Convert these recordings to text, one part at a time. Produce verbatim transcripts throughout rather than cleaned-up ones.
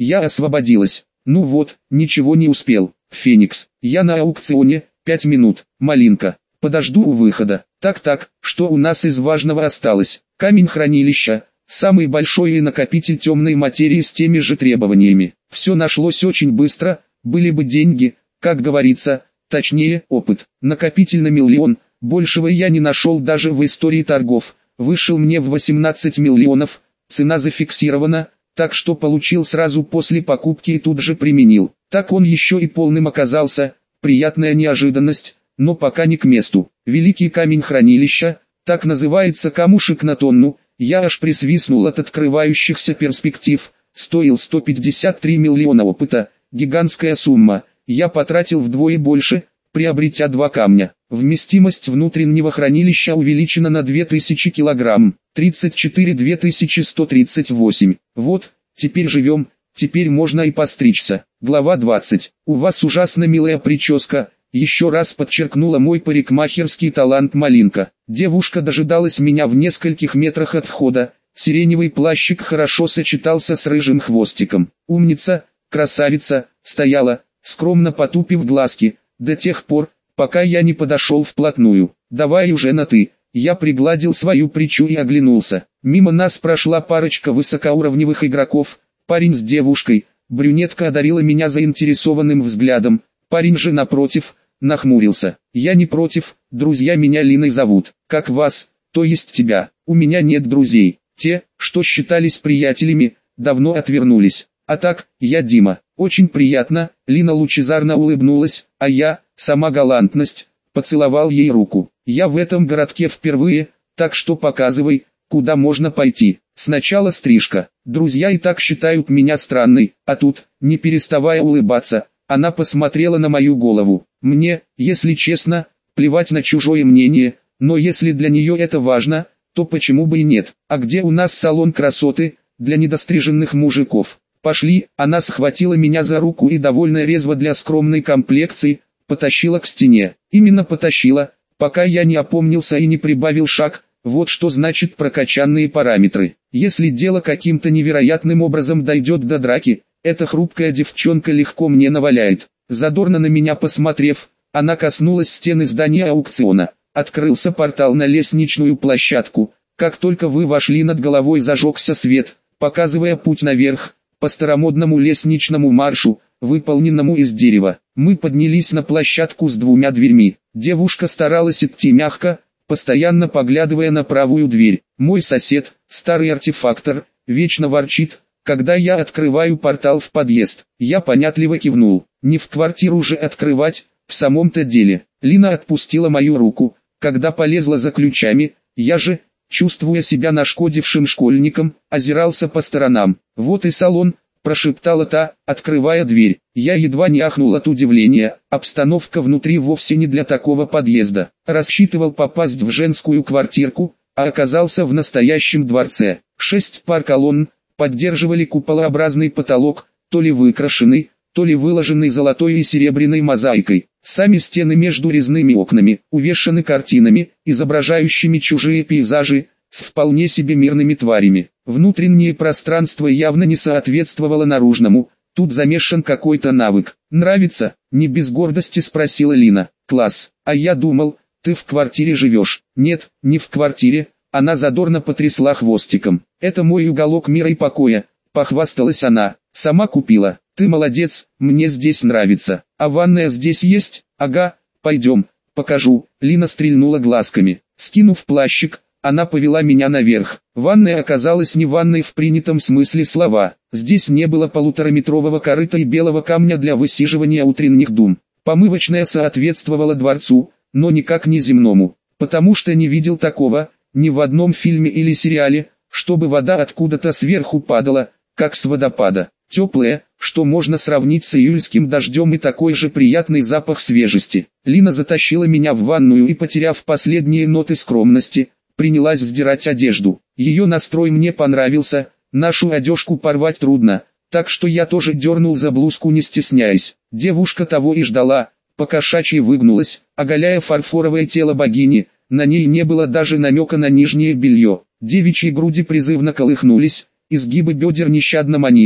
Я освободилась. Ну вот, ничего не успел. Феникс, я на аукционе, пять минут. Малинка, подожду у выхода. Так-так, что у нас из важного осталось? Камень хранилища, самый большой и накопитель темной материи с теми же требованиями. Все нашлось очень быстро, были бы деньги, как говорится, точнее, опыт. Накопитель на миллион, большего я не нашел даже в истории торгов. Вышел мне в восемнадцать миллионов, цена зафиксирована, так что получил сразу после покупки и тут же применил. Так он еще и полным оказался, приятная неожиданность, но пока не к месту. Великий камень хранилища, так называется камушек на тонну, я аж присвистнул от открывающихся перспектив, стоил сто пятьдесят три миллиона опыта, гигантская сумма, я потратил вдвое больше, приобретя два камня. Вместимость внутреннего хранилища увеличена на две тысячи килограмм, тридцать четыре две тысячи сто тридцать восемь. Вот, теперь живем, теперь можно и постричься. Глава двадцать. У вас ужасно милая прическа, еще раз подчеркнула мой парикмахерский талант Малинка. Девушка дожидалась меня в нескольких метрах от входа, сиреневый плащик хорошо сочетался с рыжим хвостиком. Умница, красавица, стояла, скромно потупив глазки, до тех пор, пока я не подошел вплотную. Давай уже на «ты». Я пригладил свою прическу и оглянулся. Мимо нас прошла парочка высокоуровневых игроков, парень с девушкой. Брюнетка одарила меня заинтересованным взглядом, парень же напротив, нахмурился. Я не против, друзья меня Линой зовут. Как вас, то есть тебя. У меня нет друзей. Те, что считались приятелями, давно отвернулись. А так, я Дима. Очень приятно. Лина лучезарно улыбнулась, а я, сама галантность, поцеловал ей руку. Я в этом городке впервые, так что показывай, куда можно пойти. Сначала стрижка. Друзья и так считают меня странной, а тут, не переставая улыбаться, она посмотрела на мою голову. Мне, если честно, плевать на чужое мнение, но если для нее это важно, то почему бы и нет. А где у нас салон красоты, для недостриженных мужиков? Пошли, она схватила меня за руку и довольно резво для скромной комплекции, потащила к стене. Именно потащила, пока я не опомнился и не прибавил шаг. Вот что значит прокачанные параметры. Если дело каким-то невероятным образом дойдет до драки, эта хрупкая девчонка легко мне наваляет. Задорно на меня посмотрев, она коснулась стены здания аукциона. Открылся портал на лестничную площадку. Как только вы вошли, над головой зажегся свет, показывая путь наверх, по старомодному лестничному маршу, выполненному из дерева. Мы поднялись на площадку с двумя дверьми. Девушка старалась идти мягко, постоянно поглядывая на правую дверь. Мой сосед, старый артефактор, вечно ворчит, когда я открываю портал в подъезд. Я понятливо кивнул. Не в квартиру же открывать, в самом-то деле. Лина отпустила мою руку, когда полезла за ключами. Я же, чувствуя себя нашкодившим школьником, озирался по сторонам. Вот и салон, прошептала та, открывая дверь. Я едва не ахнул от удивления, обстановка внутри вовсе не для такого подъезда. Рассчитывал попасть в женскую квартирку, а оказался в настоящем дворце. Шесть пар колонн поддерживали куполообразный потолок, то ли выкрашенный, то ли выложенный золотой и серебряной мозаикой. Сами стены между резными окнами увешаны картинами, изображающими чужие пейзажи, с вполне себе мирными тварями. Внутреннее пространство явно не соответствовало наружному, тут замешан какой-то навык. «Нравится?» — не без гордости спросила Лина. «Класс, а я думал, ты в квартире живешь». «Нет, не в квартире», она задорно потрясла хвостиком. «Это мой уголок мира и покоя», — похвасталась она. «Сама купила». «Ты молодец, мне здесь нравится. А ванная здесь есть?» «Ага, пойдем, покажу». Лина стрельнула глазками. Скинув плащик, она повела меня наверх. Ванная оказалась не ванной в принятом смысле слова. Здесь не было полутораметрового корыта и белого камня для высиживания утренних дум. Помывочная соответствовала дворцу, но никак не земному. Потому что не видел такого, ни в одном фильме или сериале, чтобы вода откуда-то сверху падала, как с водопада. Теплая, что можно сравнить с июльским дождем, и такой же приятный запах свежести. Лина затащила меня в ванную и, потеряв последние ноты скромности, принялась сдирать одежду. Ее настрой мне понравился, нашу одежку порвать трудно, так что я тоже дернул за блузку, не стесняясь. Девушка того и ждала, покошачьи выгнулась, оголяя фарфоровое тело богини, на ней не было даже намека на нижнее белье. Девичьи груди призывно колыхнулись, изгибы бедер нещадно манили.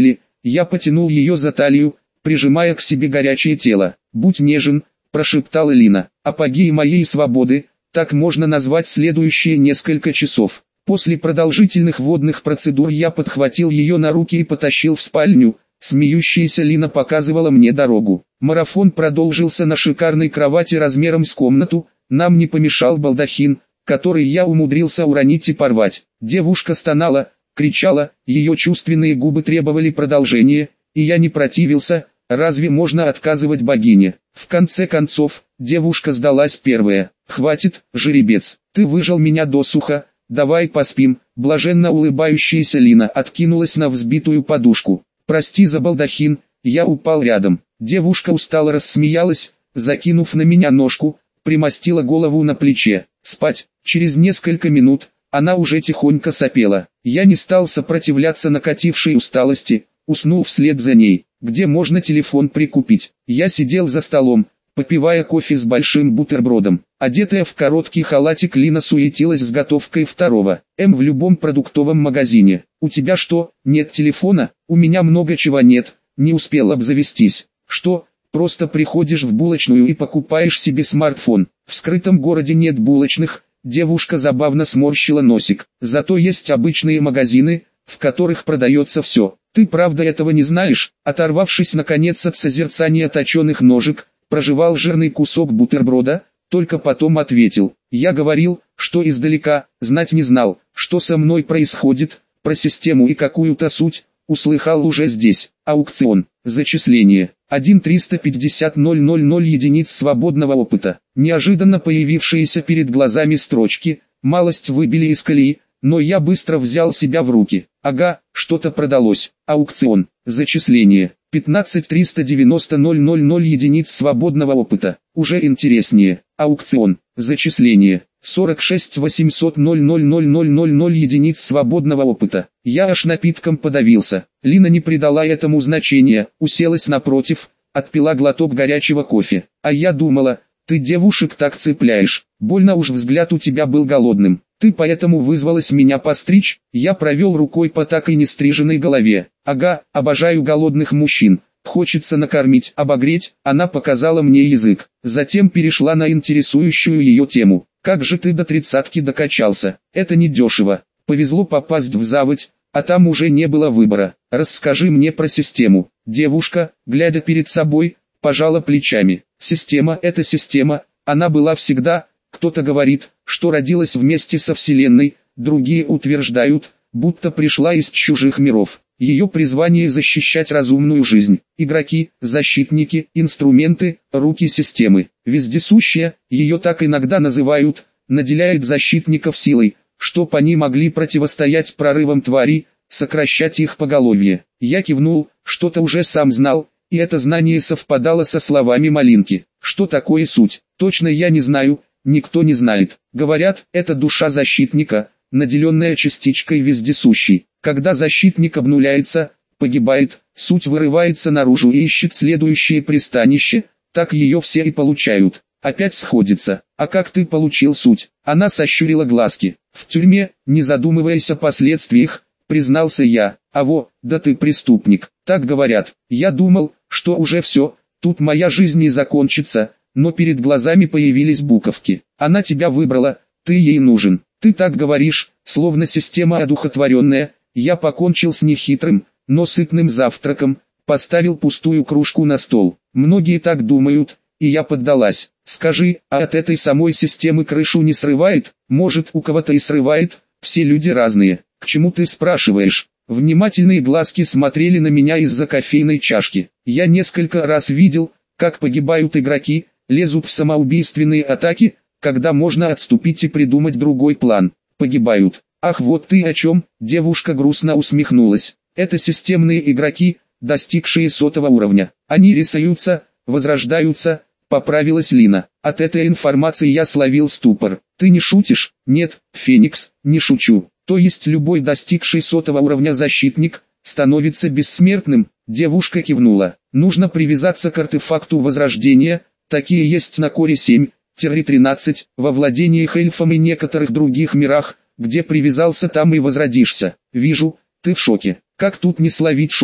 Я потянул ее за талию, прижимая к себе горячее тело. «Будь нежен», – прошептала Лина. «Апогей моей свободы», так можно назвать следующие несколько часов. После продолжительных водных процедур я подхватил ее на руки и потащил в спальню. Смеющаяся Лина показывала мне дорогу. Марафон продолжился на шикарной кровати размером с комнату. Нам не помешал балдахин, который я умудрился уронить и порвать. Девушка стонала, кричала, ее чувственные губы требовали продолжения, и я не противился. Разве можно отказывать богине? В конце концов, девушка сдалась первая. «Хватит, жеребец, ты выжал меня досуха, давай поспим». Блаженно улыбающаяся Лина откинулась на взбитую подушку. «Прости за балдахин», я упал рядом. Девушка устало рассмеялась, закинув на меня ножку, примостила голову на плече. Спать. Через несколько минут она уже тихонько сопела. Я не стал сопротивляться накатившей усталости, уснул вслед за ней. Где можно телефон прикупить? Я сидел за столом, попивая кофе с большим бутербродом. Одетая в короткий халатик, Лина суетилась с готовкой второго. «М в любом продуктовом магазине. У тебя что, нет телефона?» «У меня много чего нет, не успел обзавестись». «Что, просто приходишь в булочную и покупаешь себе смартфон?» «В скрытом городе нет булочных». Девушка забавно сморщила носик. «Зато есть обычные магазины, в которых продается все. Ты правда этого не знаешь?» Оторвавшись наконец от созерцания точеных ножек, прожевал жирный кусок бутерброда, только потом ответил. «Я говорил, что издалека, знать не знал, что со мной происходит, про систему и какую-то суть, услыхал уже здесь. Аукцион, зачисление, один триста пятьдесят ноль ноль ноль единиц свободного опыта». Неожиданно появившиеся перед глазами строчки, малость выбили из колеи, но я быстро взял себя в руки. Ага, что-то продалось. Аукцион, зачисление, пятнадцать триста девяносто ноль ноль ноль единиц свободного опыта. Уже интереснее. Аукцион, зачисление, сорок шесть восемьсот ноль ноль ноль ноль ноль ноль единиц свободного опыта. Я аж напитком подавился. Лина не придала этому значения, уселась напротив, отпила глоток горячего кофе. А я думала, ты девушек так цепляешь, больно уж взгляд у тебя был голодным. Ты поэтому вызвалась меня постричь? Я провел рукой по так и не стриженной голове. Ага, обожаю голодных мужчин. Хочется накормить, обогреть. Она показала мне язык. Затем перешла на интересующую ее тему. Как же ты до тридцатки докачался? Это не дешево. Повезло попасть в заводь, а там уже не было выбора. Расскажи мне про систему. Девушка, глядя перед собой, пожала плечами. Система — это система, она была всегда. Кто-то говорит, что родилась вместе со Вселенной, другие утверждают, будто пришла из чужих миров. Ее призвание — защищать разумную жизнь. Игроки, защитники, инструменты, руки системы. Вездесущая, ее так иногда называют, наделяет защитников силой, чтоб они могли противостоять прорывам тварей, сокращать их поголовье. Я кивнул, что-то уже сам знал, и это знание совпадало со словами Малинки. Что такое суть? Точно я не знаю, никто не знает. Говорят, это душа защитника, наделенная частичкой вездесущей. Когда защитник обнуляется, погибает, суть вырывается наружу и ищет следующее пристанище, так ее все и получают. Опять сходится. А как ты получил суть? Она сощурила глазки. В тюрьме, не задумываясь о последствиях, признался я. А во, да ты преступник. Так говорят. Я думал, что уже все, тут моя жизнь не закончится, но перед глазами появились буковки. Она тебя выбрала, ты ей нужен. Ты так говоришь, словно система одухотворенная. Я покончил с нехитрым, но сытным завтраком, поставил пустую кружку на стол. Многие так думают, и я поддалась. Скажи, а от этой самой системы крышу не срывает? Может, у кого-то и срывает? Все люди разные. К чему ты спрашиваешь? Внимательные глазки смотрели на меня из-за кофейной чашки. Я несколько раз видел, как погибают игроки, лезут в самоубийственные атаки, когда можно отступить и придумать другой план. Погибают. Ах, вот ты о чем? Девушка грустно усмехнулась. Это системные игроки, достигшие сотого уровня. Они рисуются, возрождаются, поправилась Лина. От этой информации я словил ступор. Ты не шутишь? Нет, Феникс, не шучу. То есть любой достигший сотого уровня защитник становится бессмертным? Девушка кивнула. Нужно привязаться к артефакту возрождения, такие есть на Коре семь тринадцать, во владениях эльфом и некоторых других мирах, где привязался, там и возродишься. Вижу, ты в шоке. Как тут не словить шок?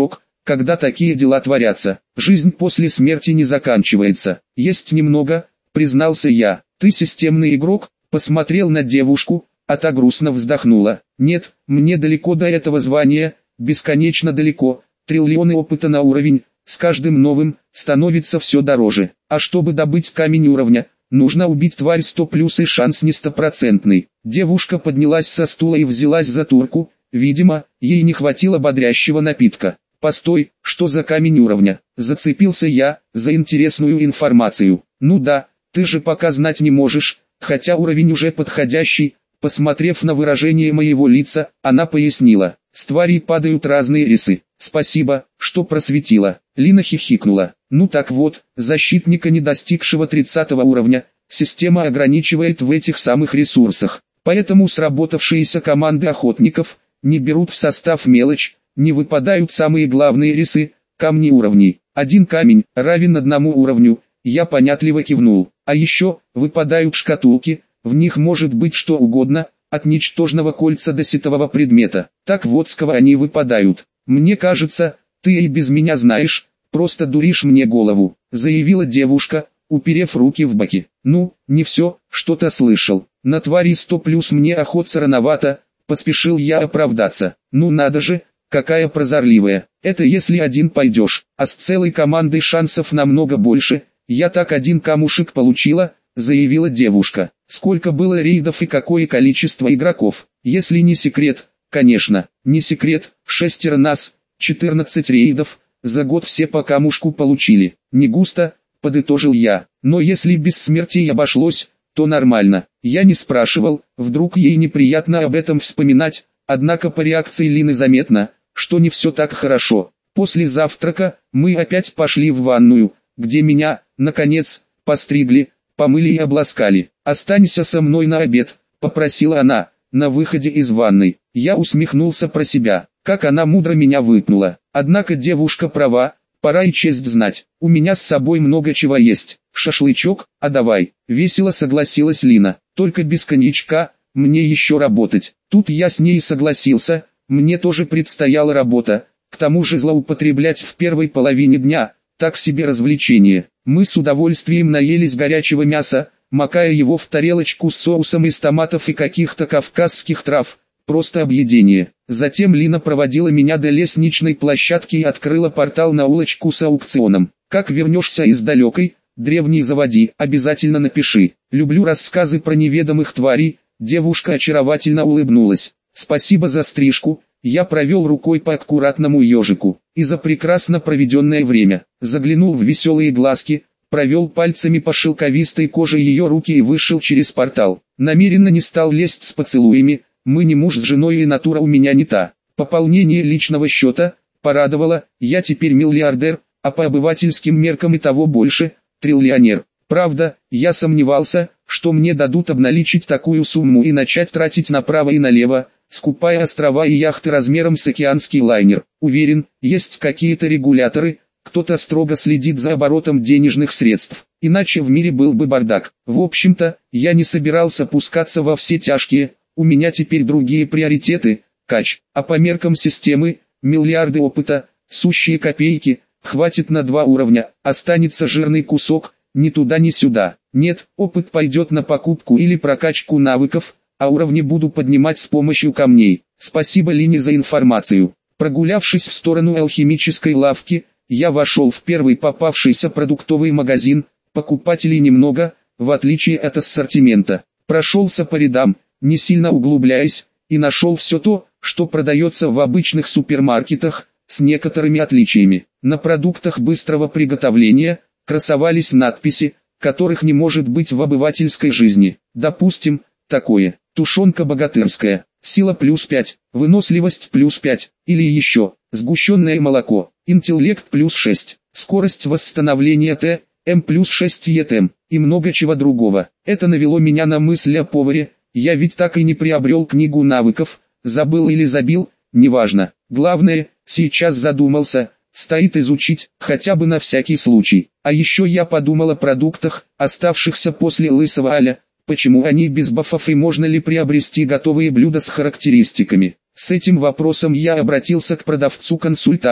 когда такие дела творятся. Жизнь после смерти не заканчивается. Есть немного, признался я. Ты системный игрок? Посмотрел на девушку, а та грустно вздохнула. Нет, мне далеко до этого звания, бесконечно далеко. Триллионы опыта на уровень, с каждым новым, становится все дороже. А чтобы добыть камень уровня, нужно убить тварь сто плюс и шанс не стопроцентный. Девушка поднялась со стула и взялась за турку, видимо, ей не хватило бодрящего напитка. Постой, что за камень уровня? Зацепился я, за интересную информацию. Ну да, ты же пока знать не можешь, хотя уровень уже подходящий. Посмотрев на выражение моего лица, она пояснила. С тварей падают разные рисы. Спасибо, что просветила. Лина хихикнула. Ну так вот, защитника, не достигшего тридцатого уровня, система ограничивает в этих самых ресурсах. Поэтому сработавшиеся команды охотников не берут в состав мелочь, не выпадают самые главные рисы, камни уровней. Один камень равен одному уровню, я понятливо кивнул. А еще, выпадают шкатулки, в них может быть что угодно, от ничтожного кольца до сетового предмета. Так вот с кого они выпадают. Мне кажется, ты и без меня знаешь, просто дуришь мне голову, заявила девушка, уперев руки в боки. Ну, не все, что-то слышал. На твари сто плюс мне охотиться рановато, поспешил я оправдаться. Ну надо же, какая прозорливая. Это если один пойдешь, а с целой командой шансов намного больше. Я так один камушек получила, заявила девушка. Сколько было рейдов и какое количество игроков? Если не секрет, конечно, не секрет, шестеро нас, четырнадцать рейдов, за год все по камушку получили. Не густо, подытожил я, но если без смертей обошлось, то нормально. Я не спрашивал, вдруг ей неприятно об этом вспоминать, однако по реакции Лины заметно, что не все так хорошо. После завтрака мы опять пошли в ванную, где меня, наконец, постригли, помыли и обласкали. «Останься со мной на обед», — попросила она, на выходе из ванной. Я усмехнулся про себя, как она мудро меня выпнула. Однако девушка права, пора и честь знать. У меня с собой много чего есть. Шашлычок, а давай. Весело согласилась Лина. Только без коньячка, мне еще работать. Тут я с ней согласился, мне тоже предстояла работа. К тому же злоупотреблять в первой половине дня, так себе развлечение. Мы с удовольствием наелись горячего мяса, макая его в тарелочку с соусом из томатов и каких-то кавказских трав. Просто объедение. Затем Лина проводила меня до лестничной площадки и открыла портал на улочку с аукционом. Как вернешься из далекой, древней заводи, обязательно напиши. Люблю рассказы про неведомых тварей. Девушка очаровательно улыбнулась. Спасибо за стрижку. Я провел рукой по аккуратному ежику. И за прекрасно проведенное время. Заглянул в веселые глазки, провел пальцами по шелковистой коже ее руки и вышел через портал. Намеренно не стал лезть с поцелуями. Мы не муж с женой и натура у меня не та. Пополнение личного счета порадовало, я теперь миллиардер, а по обывательским меркам и того больше, триллионер. Правда, я сомневался, что мне дадут обналичить такую сумму и начать тратить направо и налево, скупая острова и яхты размером с океанский лайнер. Уверен, есть какие-то регуляторы, кто-то строго следит за оборотом денежных средств, иначе в мире был бы бардак. В общем-то, я не собирался пускаться во все тяжкие. У меня теперь другие приоритеты, кач, а по меркам системы, миллиарды опыта, сущие копейки, хватит на два уровня, останется жирный кусок, ни туда ни сюда. Нет, опыт пойдет на покупку или прокачку навыков, а уровни буду поднимать с помощью камней. Спасибо Лине за информацию. Прогулявшись в сторону алхимической лавки, я вошел в первый попавшийся продуктовый магазин, покупателей немного, в отличие от ассортимента. Прошелся по рядам, не сильно углубляясь, и нашел все то, что продается в обычных супермаркетах, с некоторыми отличиями. На продуктах быстрого приготовления красовались надписи, которых не может быть в обывательской жизни. Допустим, такое: тушенка богатырская, сила плюс пять, выносливость плюс пять, или еще, сгущенное молоко, интеллект плюс шесть, скорость восстановления Т, М плюс шесть и Т М, и много чего другого. Это навело меня на мысль о поваре. Я ведь так и не приобрел книгу навыков, забыл или забил, неважно. Главное, сейчас задумался, стоит изучить, хотя бы на всякий случай. А еще я подумал о продуктах, оставшихся после лысого Аля, почему они без бафов и можно ли приобрести готовые блюда с характеристиками. С этим вопросом я обратился к продавцу-консультанту,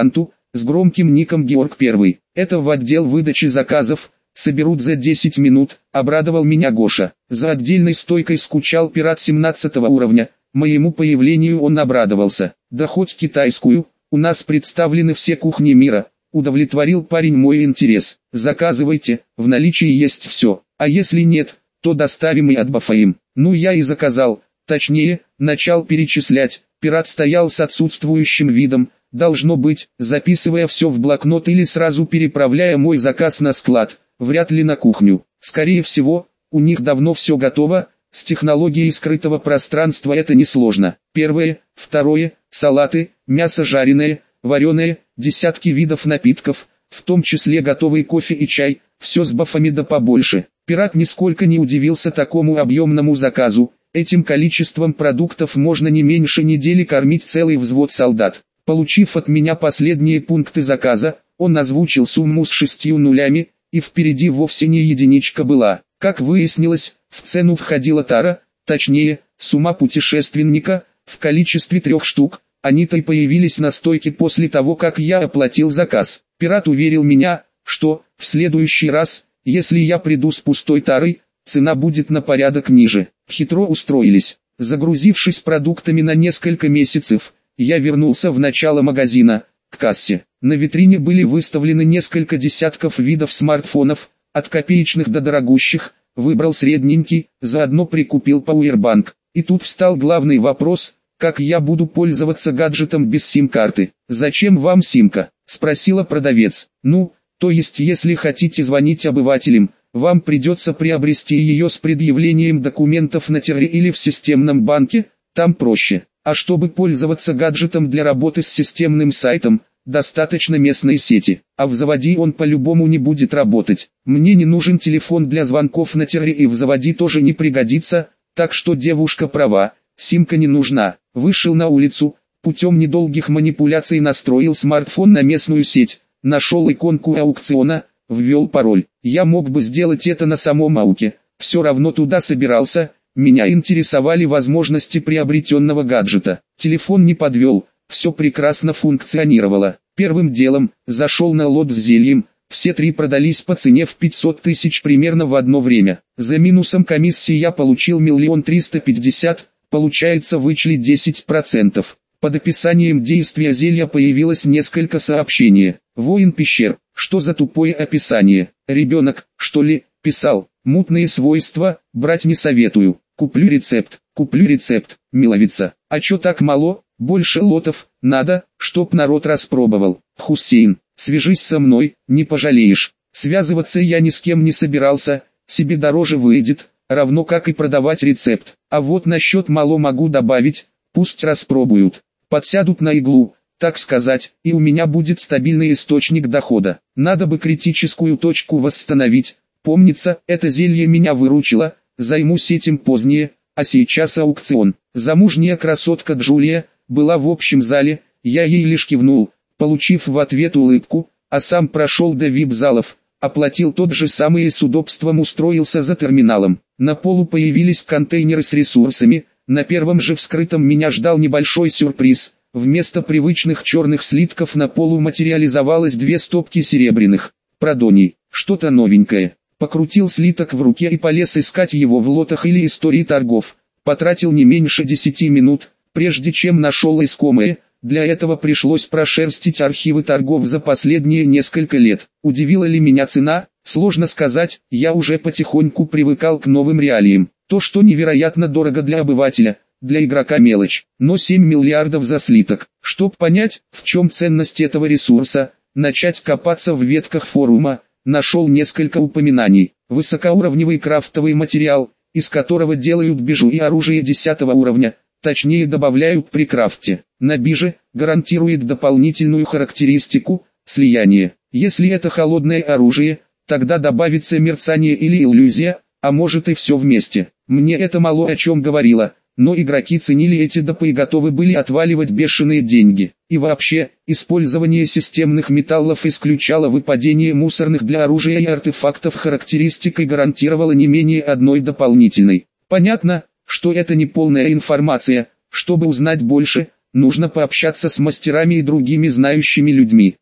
с громким ником Георг Первый. Это в отдел выдачи заказов, соберут за десять минут, обрадовал меня Гоша. За отдельной стойкой скучал пират семнадцатого уровня, моему появлению он обрадовался. Да хоть китайскую, у нас представлены все кухни мира, удовлетворил парень мой интерес. Заказывайте, в наличии есть все, а если нет, то доставим и отбафаем. Ну я и заказал, точнее, начал перечислять. Пират стоял с отсутствующим видом, должно быть, записывая все в блокнот или сразу переправляя мой заказ на склад, вряд ли на кухню. Скорее всего, у них давно все готово, с технологией скрытого пространства это несложно. Первое, второе, салаты, мясо жареное, вареное, десятки видов напитков, в том числе готовый кофе и чай, все с бафами да побольше. Пират нисколько не удивился такому объемному заказу. Этим количеством продуктов можно не меньше недели кормить целый взвод солдат. Получив от меня последние пункты заказа, он озвучил сумму с шестью нулями, и впереди вовсе не единичка была. Как выяснилось, в цену входила тара, точнее, сумма путешественника, в количестве трех штук. Они-то и появились на стойке после того, как я оплатил заказ. Пират уверил меня, что, в следующий раз, если я приду с пустой тарой, цена будет на порядок ниже. Хитро устроились. Загрузившись продуктами на несколько месяцев, я вернулся в начало магазина, к кассе. На витрине были выставлены несколько десятков видов смартфонов, от копеечных до дорогущих, выбрал средненький, заодно прикупил пауэрбанк. И тут встал главный вопрос, как я буду пользоваться гаджетом без сим-карты. «Зачем вам симка?» – спросила продавец. «Ну, то есть если хотите звонить обывателям, вам придется приобрести ее с предъявлением документов на терре или в системном банке, там проще. А чтобы пользоваться гаджетом для работы с системным сайтом, достаточно местной сети, а в заводе он по-любому не будет работать. Мне не нужен телефон для звонков на терре и в заводе тоже не пригодится, так что девушка права, симка не нужна». Вышел на улицу, путем недолгих манипуляций настроил смартфон на местную сеть, нашел иконку аукциона, ввел пароль. Я мог бы сделать это на самом ауке, все равно туда собирался, меня интересовали возможности приобретенного гаджета. Телефон не подвел, все прекрасно функционировало. Первым делом, зашел на лот с зельем, все три продались по цене в пятьсот тысяч примерно в одно время. За минусом комиссии я получил миллион триста пятьдесят, получается вычли десять процентов. Под описанием действия зелья появилось несколько сообщений. Воин пещер, что за тупое описание? Ребенок, что ли, писал. Мутные свойства, брать не советую. Куплю рецепт, куплю рецепт, миловица. А чё так мало? Больше лотов, надо, чтоб народ распробовал. Хусейн, свяжись со мной, не пожалеешь. Связываться я ни с кем не собирался, себе дороже выйдет, равно как и продавать рецепт. А вот насчет мало могу добавить, пусть распробуют. Подсядут на иглу, так сказать, и у меня будет стабильный источник дохода. Надо бы критическую точку восстановить. Помнится, это зелье меня выручило, займусь этим позднее, а сейчас аукцион. Замужняя красотка Джулия была в общем зале, я ей лишь кивнул, получив в ответ улыбку, а сам прошел до вип-залов, оплатил тот же самый и с удобством устроился за терминалом. На полу появились контейнеры с ресурсами, на первом же вскрытом меня ждал небольшой сюрприз. Вместо привычных черных слитков на полу материализовалось две стопки серебряных. Продоний, что-то новенькое. Покрутил слиток в руке и полез искать его в лотах или истории торгов. Потратил не меньше десяти минут, прежде чем нашел искомое. Для этого пришлось прошерстить архивы торгов за последние несколько лет. Удивила ли меня цена? Сложно сказать, я уже потихоньку привыкал к новым реалиям. То, что невероятно дорого для обывателя, для игрока мелочь, но семь миллиардов за слиток. Чтоб понять, в чем ценность этого ресурса, начать копаться в ветках форума, нашел несколько упоминаний. Высокоуровневый крафтовый материал, из которого делают бижу и оружие десятого уровня, точнее добавляют при крафте. На бije гарантирует дополнительную характеристику – слияние. Если это холодное оружие, тогда добавится мерцание или иллюзия, а может и все вместе. Мне это мало о чем говорило, но игроки ценили эти допы и готовы были отваливать бешеные деньги. И вообще, использование системных металлов исключало выпадение мусорных для оружия и артефактов характеристик и гарантировало не менее одной дополнительной. Понятно, что это не полная информация, чтобы узнать больше, нужно пообщаться с мастерами и другими знающими людьми.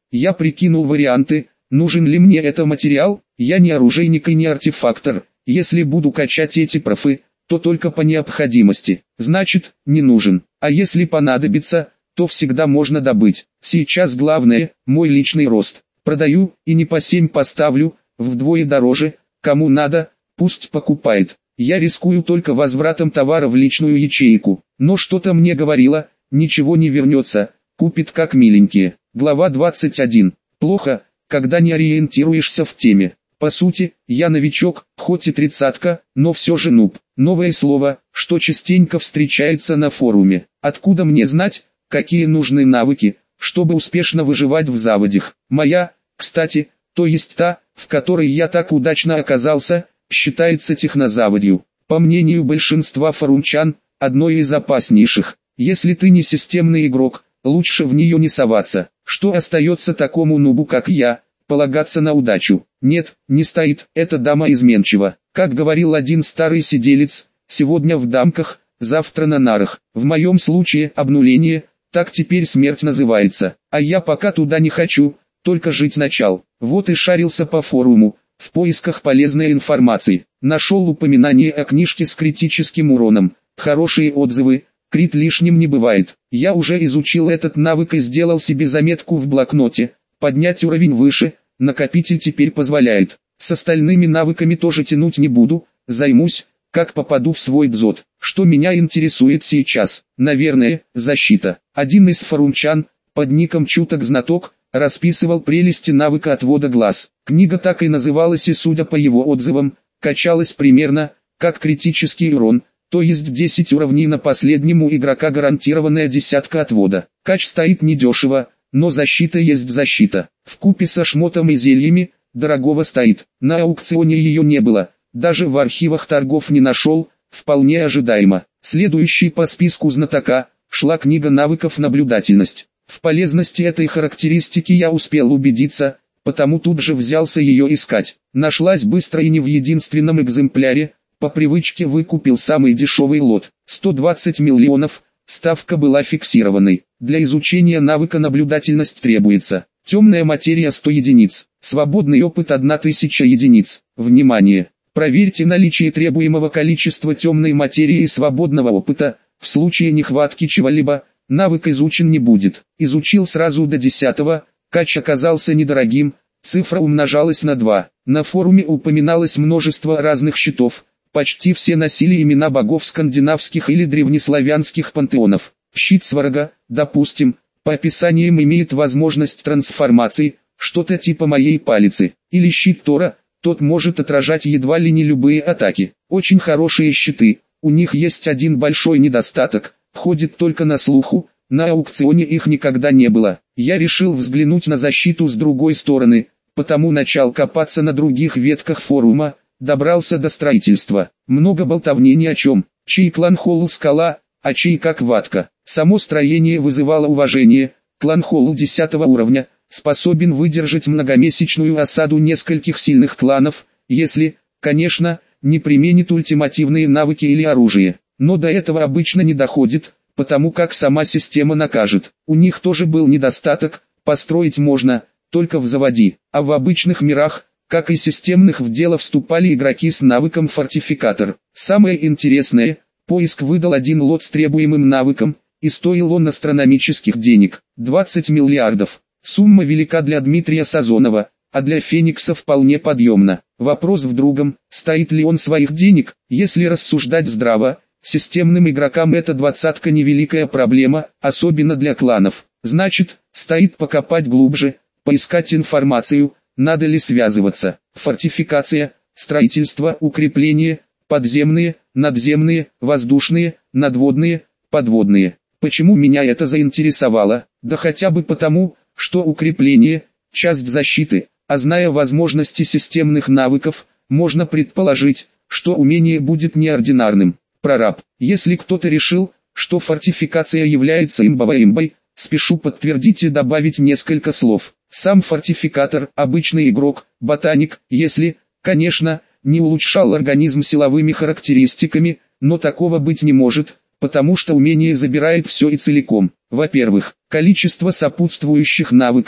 Я прикинул варианты, нужен ли мне это материал, я не оружейник и не артефактор, если буду качать эти профы, то только по необходимости, значит, не нужен, а если понадобится, то всегда можно добыть. Сейчас главное, мой личный рост, продаю, и не по семь поставлю, вдвое дороже, кому надо, пусть покупает. Я рискую только возвратом товара в личную ячейку, но что-то мне говорило, ничего не вернется, купит как миленькие. Глава двадцать один. Плохо, когда не ориентируешься в теме. По сути, я новичок, хоть и тридцатка, но все же нуб. Новое слово, что частенько встречается на форуме. Откуда мне знать, какие нужны навыки, чтобы успешно выживать в заводях? Моя, кстати, то есть та, в которой я так удачно оказался, считается технозаводью. По мнению большинства форумчан, одной из опаснейших. Если ты не системный игрок, лучше в нее не соваться. Что остается такому нубу, как я, полагаться на удачу? Нет, не стоит, эта дама изменчива. Как говорил один старый сиделец, сегодня в дамках, завтра на нарах. В моем случае обнуление, так теперь смерть называется. А я пока туда не хочу, только жить начал. Вот и шарился по форуму, в поисках полезной информации. Нашел упоминание о книжке с критическим уроном. Хорошие отзывы, крит лишним не бывает. Я уже изучил этот навык и сделал себе заметку в блокноте. Поднять уровень выше, накопитель теперь позволяет. С остальными навыками тоже тянуть не буду, займусь, как попаду в свой дзот. Что меня интересует сейчас? Наверное, защита. Один из форумчан, под ником Чуток Знаток, расписывал прелести навыка отвода глаз. Книга так и называлась и, судя по его отзывам, качалась примерно, как критический урон, то есть десять уровней на последнем у игрока гарантированная десятка отвода. Кач стоит недешево, но защита есть защита. Вкупе со шмотом и зельями, дорогого стоит. На аукционе ее не было, даже в архивах торгов не нашел, вполне ожидаемо. Следующей по списку знатока, шла книга навыков наблюдательность. В полезности этой характеристики я успел убедиться, потому тут же взялся ее искать. Нашлась быстро и не в единственном экземпляре, по привычке выкупил самый дешевый лот, сто двадцать миллионов, ставка была фиксированной. Для изучения навыка наблюдательность требуется темная материя сто единиц, свободный опыт тысяча единиц. Внимание! Проверьте наличие требуемого количества темной материи и свободного опыта, в случае нехватки чего-либо, навык изучен не будет. Изучил сразу до десятого, кач оказался недорогим, цифра умножалась на два. На форуме упоминалось множество разных щитов, почти все носили имена богов скандинавских или древнеславянских пантеонов. Щит Сварога, допустим, по описаниям имеет возможность трансформации, что-то типа моей палицы, или щит Тора, тот может отражать едва ли не любые атаки. Очень хорошие щиты, у них есть один большой недостаток, ходит только на слуху, на аукционе их никогда не было. Я решил взглянуть на защиту с другой стороны, потому начал копаться на других ветках форума, добрался до строительства. Много болтовни ни о чем, чей клан Холл скала, а чей как ватка. Само строение вызывало уважение, клан Холл десятого уровня, способен выдержать многомесячную осаду нескольких сильных кланов, если, конечно, не применит ультимативные навыки или оружие. Но до этого обычно не доходит, потому как сама система накажет. У них тоже был недостаток, построить можно, только в заводи, а в обычных мирах, как и системных, в дело вступали игроки с навыком фортификатор. Самое интересное, поиск выдал один лот с требуемым навыком, и стоил он астрономических денег, двадцать миллиардов. Сумма велика для Дмитрия Сазонова, а для Феникса вполне подъемна. Вопрос в другом, стоит ли он своих денег. Если рассуждать здраво, системным игрокам эта двадцатка невеликая проблема, особенно для кланов. Значит, стоит покопать глубже, поискать информацию, надо ли связываться. Фортификация, строительство, укрепления, подземные, надземные, воздушные, надводные, подводные. Почему меня это заинтересовало? Да хотя бы потому, что укрепление – часть защиты, а зная возможности системных навыков, можно предположить, что умение будет неординарным. Прораб. Если кто-то решил, что фортификация является имбовой имбой, спешу подтвердить и добавить несколько слов. Сам фортификатор, обычный игрок, ботаник, если, конечно, не улучшал организм силовыми характеристиками, но такого быть не может, потому что умение забирает все и целиком. Во-первых, количество сопутствующих навыков,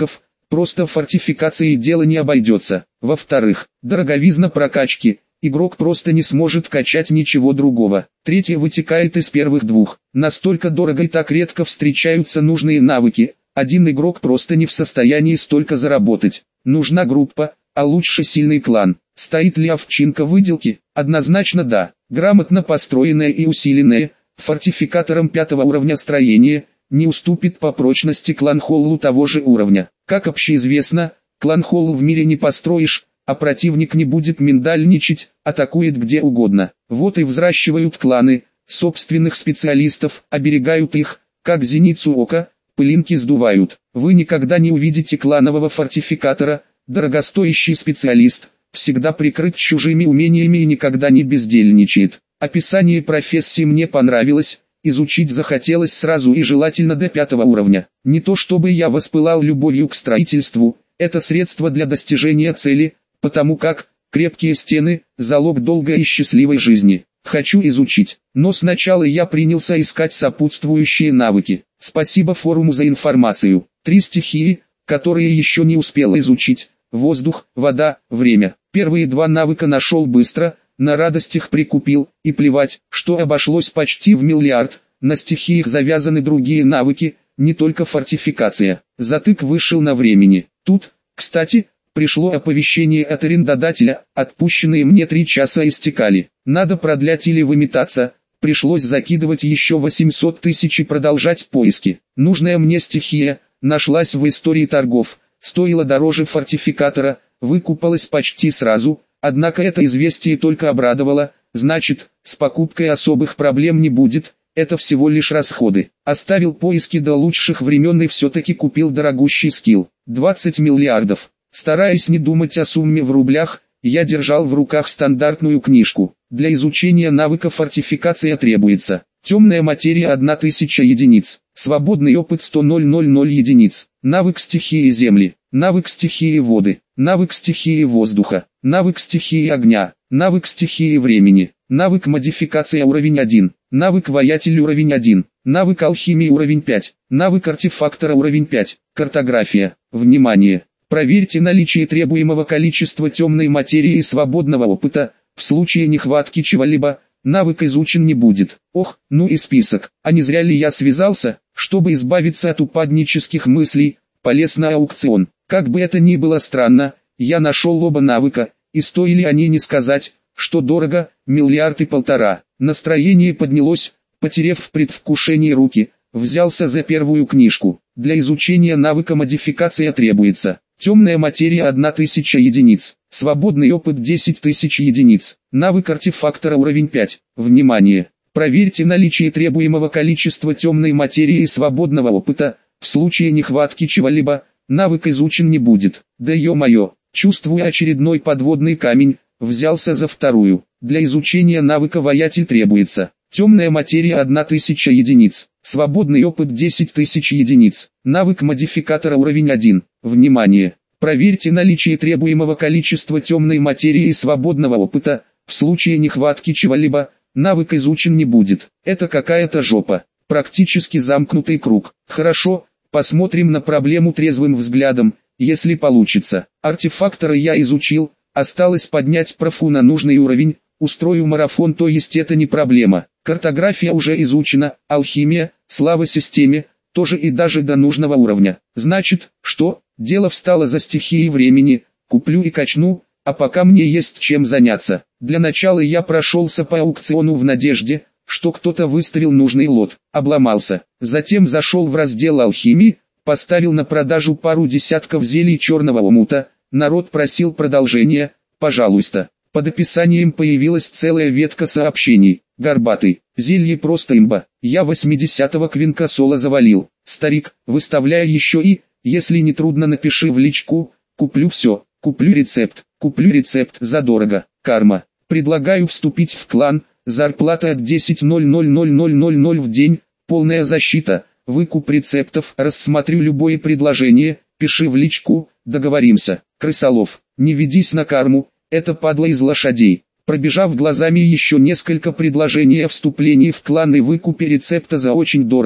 просто фортификацией дело не обойдется. Во-вторых, дороговизна прокачки. Игрок просто не сможет качать ничего другого. Третье вытекает из первых двух. Настолько дорого и так редко встречаются нужные навыки. Один игрок просто не в состоянии столько заработать. Нужна группа, а лучше сильный клан. Стоит ли овчинка в выделке? Однозначно да. Грамотно построенное и усиленное, фортификатором пятого уровня строение, не уступит по прочности клан Холлу того же уровня. Как общеизвестно, клан Холлу в мире не построишь, а противник не будет миндальничать, атакует где угодно. Вот и взращивают кланы, собственных специалистов, оберегают их, как зеницу ока, пылинки сдувают. Вы никогда не увидите кланового фортификатора, дорогостоящий специалист, всегда прикрыт чужими умениями и никогда не бездельничает. Описание профессии мне понравилось, изучить захотелось сразу и желательно до пятого уровня. Не то чтобы я воспылал любовью к строительству, это средство для достижения цели, потому как крепкие стены – залог долгой и счастливой жизни. Хочу изучить, но сначала я принялся искать сопутствующие навыки. Спасибо форуму за информацию. Три стихии, которые еще не успел изучить: воздух, вода, время. Первые два навыка нашел быстро, на радостях прикупил, и плевать, что обошлось почти в миллиард. На стихиях завязаны другие навыки, не только фортификация. Затык вышел на времени. Тут, кстати, пришло оповещение от арендодателя, отпущенные мне три часа истекали. Надо продлять или выметаться, пришлось закидывать еще восемьсот тысяч и продолжать поиски. Нужная мне стихия нашлась в истории торгов, стоила дороже фортификатора, выкупалась почти сразу, однако это известие только обрадовало, значит, с покупкой особых проблем не будет, это всего лишь расходы. Оставил поиски до лучших времен и все-таки купил дорогущий скилл, двадцать миллиардов. Стараясь не думать о сумме в рублях, я держал в руках стандартную книжку. Для изучения навыка фортификация требуется темная материя тысяча единиц, свободный опыт сто тысяч единиц, навык стихии земли, навык стихии воды, навык стихии воздуха, навык стихии огня, навык стихии времени, навык модификация уровень один, навык воятель уровень один, навык алхимии уровень пять, навык артефактора уровень пять, картография. Внимание! Проверьте наличие требуемого количества темной материи и свободного опыта, в случае нехватки чего-либо, навык изучен не будет. Ох, ну и список, а не зря ли я связался, чтобы избавиться от упаднических мыслей, полез на аукцион. Как бы это ни было странно, я нашел оба навыка, и стоили они не сказать, что дорого, миллиард и полтора. Настроение поднялось, потеряв в предвкушении руки, взялся за первую книжку. Для изучения навыка модификация требуется темная материя тысяча единиц, свободный опыт десять тысяч единиц, навык артефактора уровень пять. Внимание! Проверьте наличие требуемого количества темной материи и свободного опыта, в случае нехватки чего-либо, навык изучен не будет. Да ё-моё, чувствуя очередной подводный камень, взялся за вторую. Для изучения навыка воятель требуется темная материя тысяча единиц, свободный опыт десять тысяч единиц, навык модификатора уровень один. Внимание! Проверьте наличие требуемого количества темной материи и свободного опыта, в случае нехватки чего-либо, навык изучен не будет. Это какая-то жопа, практически замкнутый круг. Хорошо, посмотрим на проблему трезвым взглядом, если получится. Артефактора я изучил, осталось поднять профу на нужный уровень, устрою марафон, то есть это не проблема. Картография уже изучена, алхимия, слава системе, тоже и даже до нужного уровня. Значит, что, дело встало за стихией времени, куплю и качну, а пока мне есть чем заняться. Для начала я прошелся по аукциону в надежде, что кто-то выставил нужный лот, обломался. Затем зашел в раздел алхимии, поставил на продажу пару десятков зелий черного омута, народ просил продолжения, пожалуйста. Под описанием появилась целая ветка сообщений. Горбатый, зелье просто имба, я восьмидесятого квинкасола завалил. Старик, выставляя еще и, если не трудно напиши в личку, куплю все, куплю рецепт, куплю рецепт задорого. Карма, предлагаю вступить в клан, зарплата от десять тысяч в день, полная защита, выкуп рецептов, рассмотрю любое предложение, пиши в личку, договоримся. Крысолов, не ведись на карму, это падла из лошадей. Пробежав глазами еще несколько предложений о вступлении в клан и выкупе рецепта за очень дорого,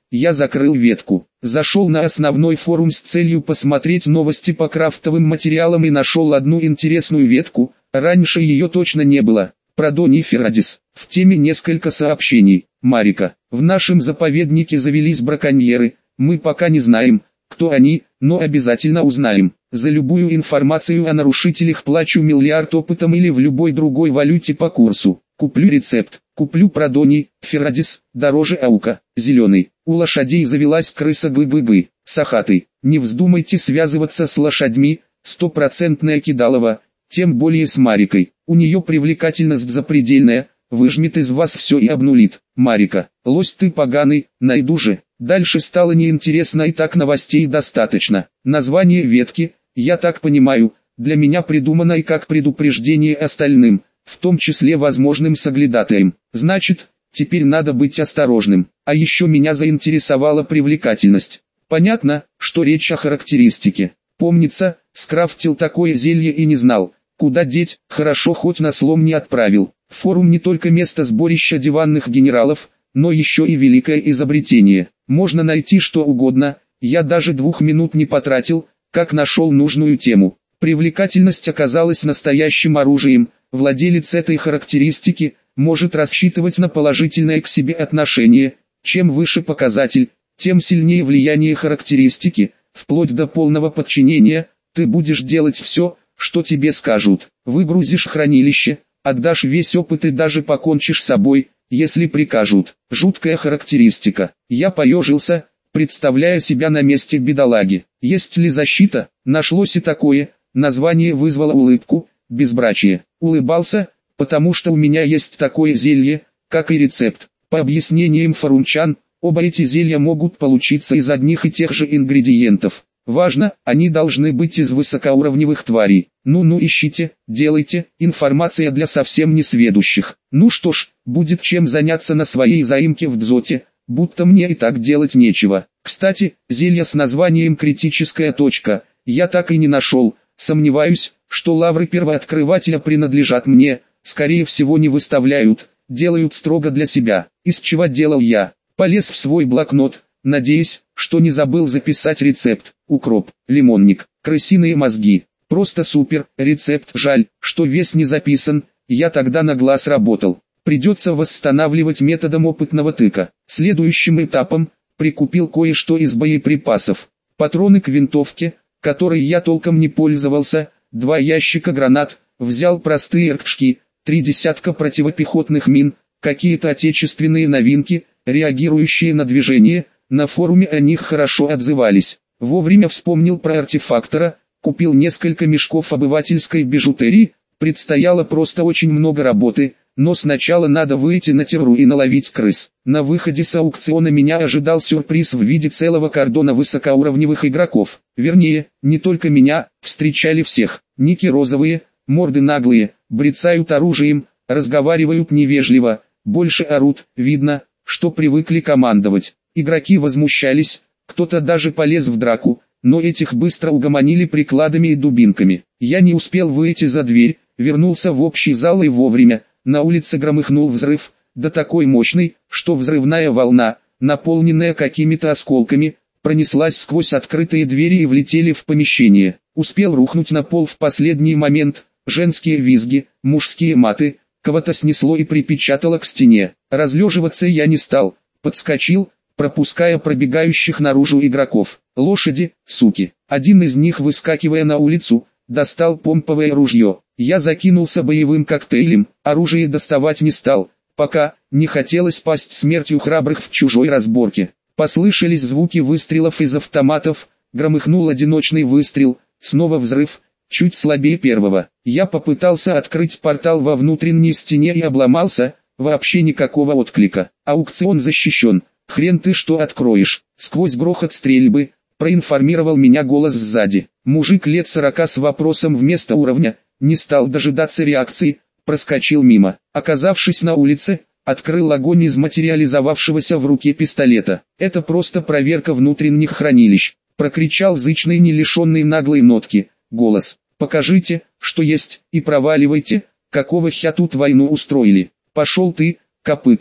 я закрыл ветку. Зашел на основной форум с целью посмотреть новости по крафтовым материалам и нашел одну интересную ветку, раньше ее точно не было. Про Дони Феррадис. В теме несколько сообщений. Марика. В нашем заповеднике завелись браконьеры, мы пока не знаем, кто они, но обязательно узнаем. За любую информацию о нарушителях плачу миллиард опытом или в любой другой валюте по курсу. Куплю рецепт. Куплю про Дони Феррадис, дороже аука. Зеленый. У лошадей завелась крыса гы-гы-гы. Сахатый. Не вздумайте связываться с лошадьми, стопроцентная кидалова, тем более с Марикой. У нее привлекательность запредельная, выжмет из вас все и обнулит. Марика. Лось ты поганый, найду же. Дальше стало неинтересно и так новостей достаточно. Название ветки, я так понимаю, для меня придумано и как предупреждение остальным, в том числе возможным соглядатаям. Значит, теперь надо быть осторожным. А еще меня заинтересовала привлекательность. Понятно, что речь о характеристике. Помнится, скрафтил такое зелье и не знал, куда деть, хорошо хоть на слом не отправил. Форум не только место сборища диванных генералов, но еще и великое изобретение. Можно найти что угодно, я даже двух минут не потратил, как нашел нужную тему. Привлекательность оказалась настоящим оружием, владелец этой характеристики может рассчитывать на положительное к себе отношение. Чем выше показатель, тем сильнее влияние характеристики, вплоть до полного подчинения. Ты будешь делать все, что тебе скажут. Выгрузишь хранилище, отдашь весь опыт и даже покончишь с собой, если прикажут. Жуткая характеристика. Я поежился, представляя себя на месте бедолаги. Есть ли защита? Нашлось и такое. Название вызвало улыбку. Безбрачие. Улыбался, потому что у меня есть такое зелье, как и рецепт. По объяснениям форумчан, оба эти зелья могут получиться из одних и тех же ингредиентов. Важно, они должны быть из высокоуровневых тварей. Ну-ну ищите, делайте, информация для совсем несведущих. Ну что ж, будет чем заняться на своей заимке в Дзоте, будто мне и так делать нечего. Кстати, зелье с названием «Критическая точка» я так и не нашел. Сомневаюсь, что лавры первооткрывателя принадлежат мне, скорее всего не выставляют, делают строго для себя. Из чего делал я? Полез в свой блокнот, надеясь, что не забыл записать рецепт. Укроп, лимонник, крысиные мозги. Просто супер, рецепт. Жаль, что весь не записан, я тогда на глаз работал. Придется восстанавливать методом опытного тыка. Следующим этапом, прикупил кое-что из боеприпасов. Патроны к винтовке, которой я толком не пользовался, два ящика гранат, взял простые РКШки, три десятка противопехотных мин, какие-то отечественные новинки, реагирующие на движение, на форуме о них хорошо отзывались. Вовремя вспомнил про артефактора, купил несколько мешков обывательской бижутерии, предстояло просто очень много работы, но сначала надо выйти на терру и наловить крыс. На выходе с аукциона меня ожидал сюрприз в виде целого кордона высокоуровневых игроков. Вернее, не только меня, встречали всех. Ники розовые, морды наглые, брецают оружием, разговаривают невежливо, больше орут, видно, что привыкли командовать. Игроки возмущались, кто-то даже полез в драку, но этих быстро угомонили прикладами и дубинками. Я не успел выйти за дверь, вернулся в общий зал и вовремя. На улице громыхнул взрыв, да такой мощный, что взрывная волна, наполненная какими-то осколками, пронеслась сквозь открытые двери и влетели в помещение. Успел рухнуть на пол в последний момент, женские визги, мужские маты, кого-то снесло и припечатало к стене. Разлеживаться я не стал, подскочил, пропуская пробегающих наружу игроков. Лошади, суки. Один из них, выскакивая на улицу, достал помповое ружье. Я закинулся боевым коктейлем, оружие доставать не стал, пока не хотелось пасть смертью храбрых в чужой разборке. Послышались звуки выстрелов из автоматов, громыхнул одиночный выстрел, снова взрыв, чуть слабее первого. Я попытался открыть портал во внутренней стене и обломался, вообще никакого отклика. Аукцион защищен, хрен ты что откроешь. Сквозь грохот стрельбы, проинформировал меня голос сзади. Мужик лет сорока с вопросом вместо уровня, не стал дожидаться реакции, проскочил мимо. Оказавшись на улице, открыл огонь из материализовавшегося в руке пистолета. Это просто проверка внутренних хранилищ. Прокричал зычный, не лишенный наглой нотки, голос. Покажите, что есть, и проваливайте, какого хя тут войну устроили. Пошел ты, копытная.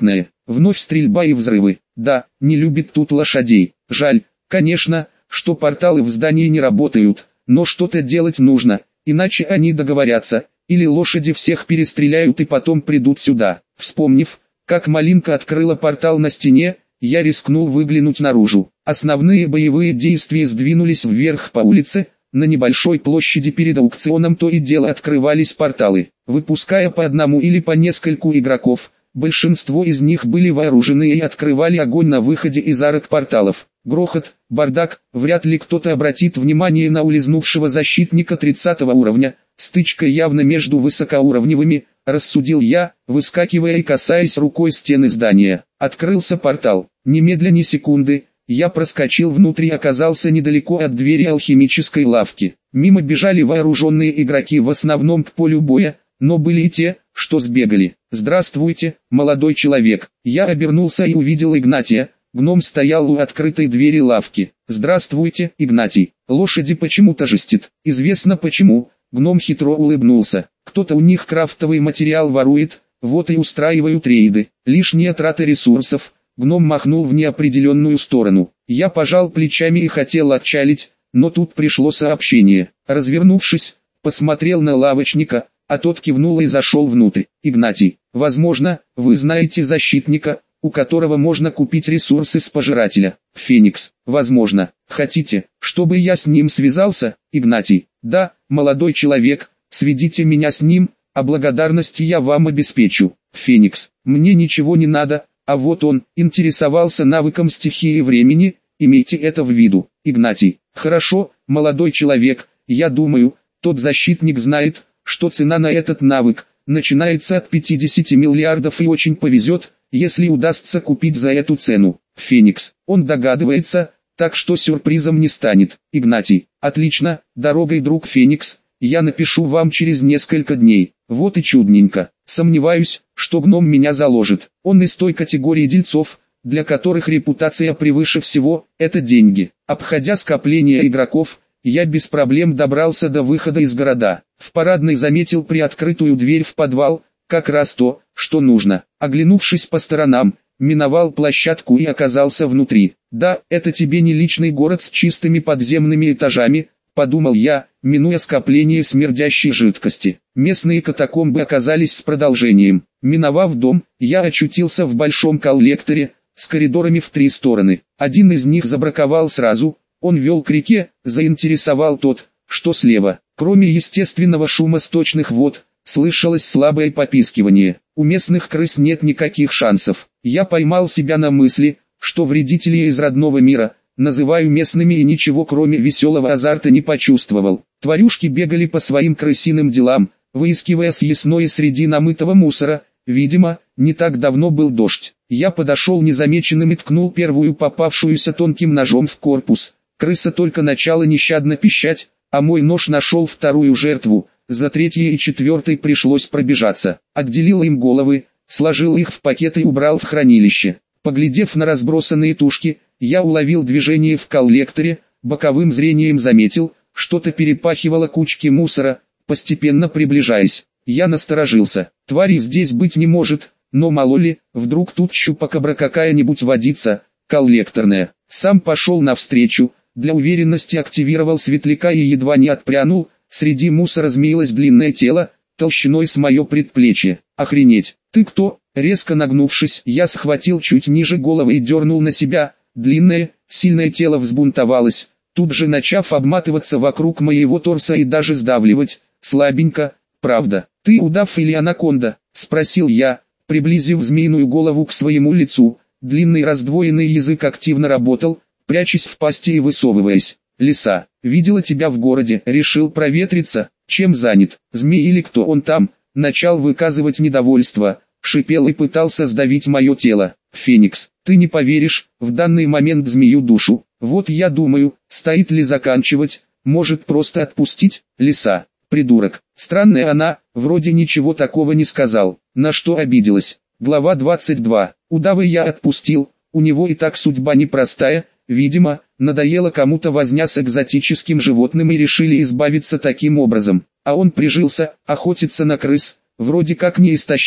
Вновь стрельба и взрывы. Да, не любит тут лошадей. Жаль, конечно, что порталы в здании не работают, но что-то делать нужно, иначе они договорятся, или лошади всех перестреляют и потом придут сюда. Вспомнив, как Малинка открыла портал на стене, я рискнул выглянуть наружу. Основные боевые действия сдвинулись вверх по улице, на небольшой площади перед аукционом то и дело открывались порталы, выпуская по одному или по нескольку игроков. Большинство из них были вооружены и открывали огонь на выходе из арок порталов. Грохот, бардак, вряд ли кто-то обратит внимание на улизнувшего защитника тридцатого уровня. Стычка явно между высокоуровневыми, рассудил я, выскакивая и касаясь рукой стены здания. Открылся портал. Немедля ни секунды, я проскочил внутрь и оказался недалеко от двери алхимической лавки. Мимо бежали вооруженные игроки в основном к полю боя, но были и те, что сбегали. «Здравствуйте, молодой человек». Я обернулся и увидел Игнатия. Гном стоял у открытой двери лавки. «Здравствуйте, Игнатий». Лошади почему-то жестит. Известно почему. Гном хитро улыбнулся. Кто-то у них крафтовый материал ворует, вот и устраивают рейды. Лишние траты ресурсов. Гном махнул в неопределенную сторону. Я пожал плечами и хотел отчалить, но тут пришло сообщение. Развернувшись, посмотрел на лавочника, а тот кивнул и зашел внутрь. «Игнатий, возможно, вы знаете защитника, у которого можно купить ресурсы с пожирателя. Феникс, возможно. Хотите, чтобы я с ним связался?» «Игнатий, да, молодой человек, сведите меня с ним, а благодарности я вам обеспечу». «Феникс, мне ничего не надо, а вот он интересовался навыком стихии времени, имейте это в виду». «Игнатий, хорошо, молодой человек, я думаю, тот защитник знает, что цена на этот навык начинается от пятидесяти миллиардов и очень повезет, если удастся купить за эту цену». «Феникс, он догадывается, так что сюрпризом не станет». «Игнатий, отлично, дорогой друг Феникс, я напишу вам через несколько дней». Вот и чудненько. Сомневаюсь, что гном меня заложит. Он из той категории дельцов, для которых репутация превыше всего – это деньги. Обходя скопление игроков, я без проблем добрался до выхода из города. В парадной заметил приоткрытую дверь в подвал, как раз то, что нужно. Оглянувшись по сторонам, миновал площадку и оказался внутри. «Да, это тебе не личный город с чистыми подземными этажами», — подумал я, минуя скопление смердящей жидкости. Местные катакомбы оказались с продолжением. Миновав дом, я очутился в большом коллекторе, с коридорами в три стороны. Один из них забраковал сразу, он вел к реке, заинтересовал тот, что слева. Кроме естественного шума сточных вод, слышалось слабое попискивание. У местных крыс нет никаких шансов. Я поймал себя на мысли, что вредителей из родного мира называю местными и ничего кроме веселого азарта не почувствовал. Тварюшки бегали по своим крысиным делам, выискивая съестное среди намытого мусора. Видимо, не так давно был дождь. Я подошел незамеченным и ткнул первую попавшуюся тонким ножом в корпус. Крыса только начала нещадно пищать, а мой нож нашел вторую жертву. За третьей и четвертой пришлось пробежаться. Отделил им головы, сложил их в пакет и убрал в хранилище. Поглядев на разбросанные тушки, я уловил движение в коллекторе, боковым зрением заметил, что-то перепахивало кучки мусора, постепенно приближаясь. Я насторожился. Твари здесь быть не может, но мало ли, вдруг тут щупакобра какая-нибудь водится, коллекторная. Сам пошел навстречу, для уверенности активировал светляка и едва не отпрянул. Среди мусора змеилось длинное тело, толщиной с мое предплечье. «Охренеть! Ты кто?» Резко нагнувшись, я схватил чуть ниже головы и дернул на себя. Длинное, сильное тело взбунтовалось, тут же начав обматываться вокруг моего торса и даже сдавливать. Слабенько, правда. «Ты удав или анаконда?» — спросил я, приблизив змеиную голову к своему лицу. Длинный раздвоенный язык активно работал, прячась в пасти и высовываясь. «Лиса, видела тебя в городе, решил проветриться. Чем занят? Змей или кто он там?» Начал выказывать недовольство, шипел и пытался сдавить мое тело. «Феникс, ты не поверишь, в данный момент змею душу. Вот я думаю, стоит ли заканчивать, может просто отпустить?» «Лиса, придурок». Странная она, вроде ничего такого не сказал. На что обиделась? Глава двадцать два. Удавы я отпустил, у него и так судьба непростая. Видимо, надоело кому-то возня с экзотическим животным и решили избавиться таким образом. А он прижился, охотиться на крыс, вроде как не истощал,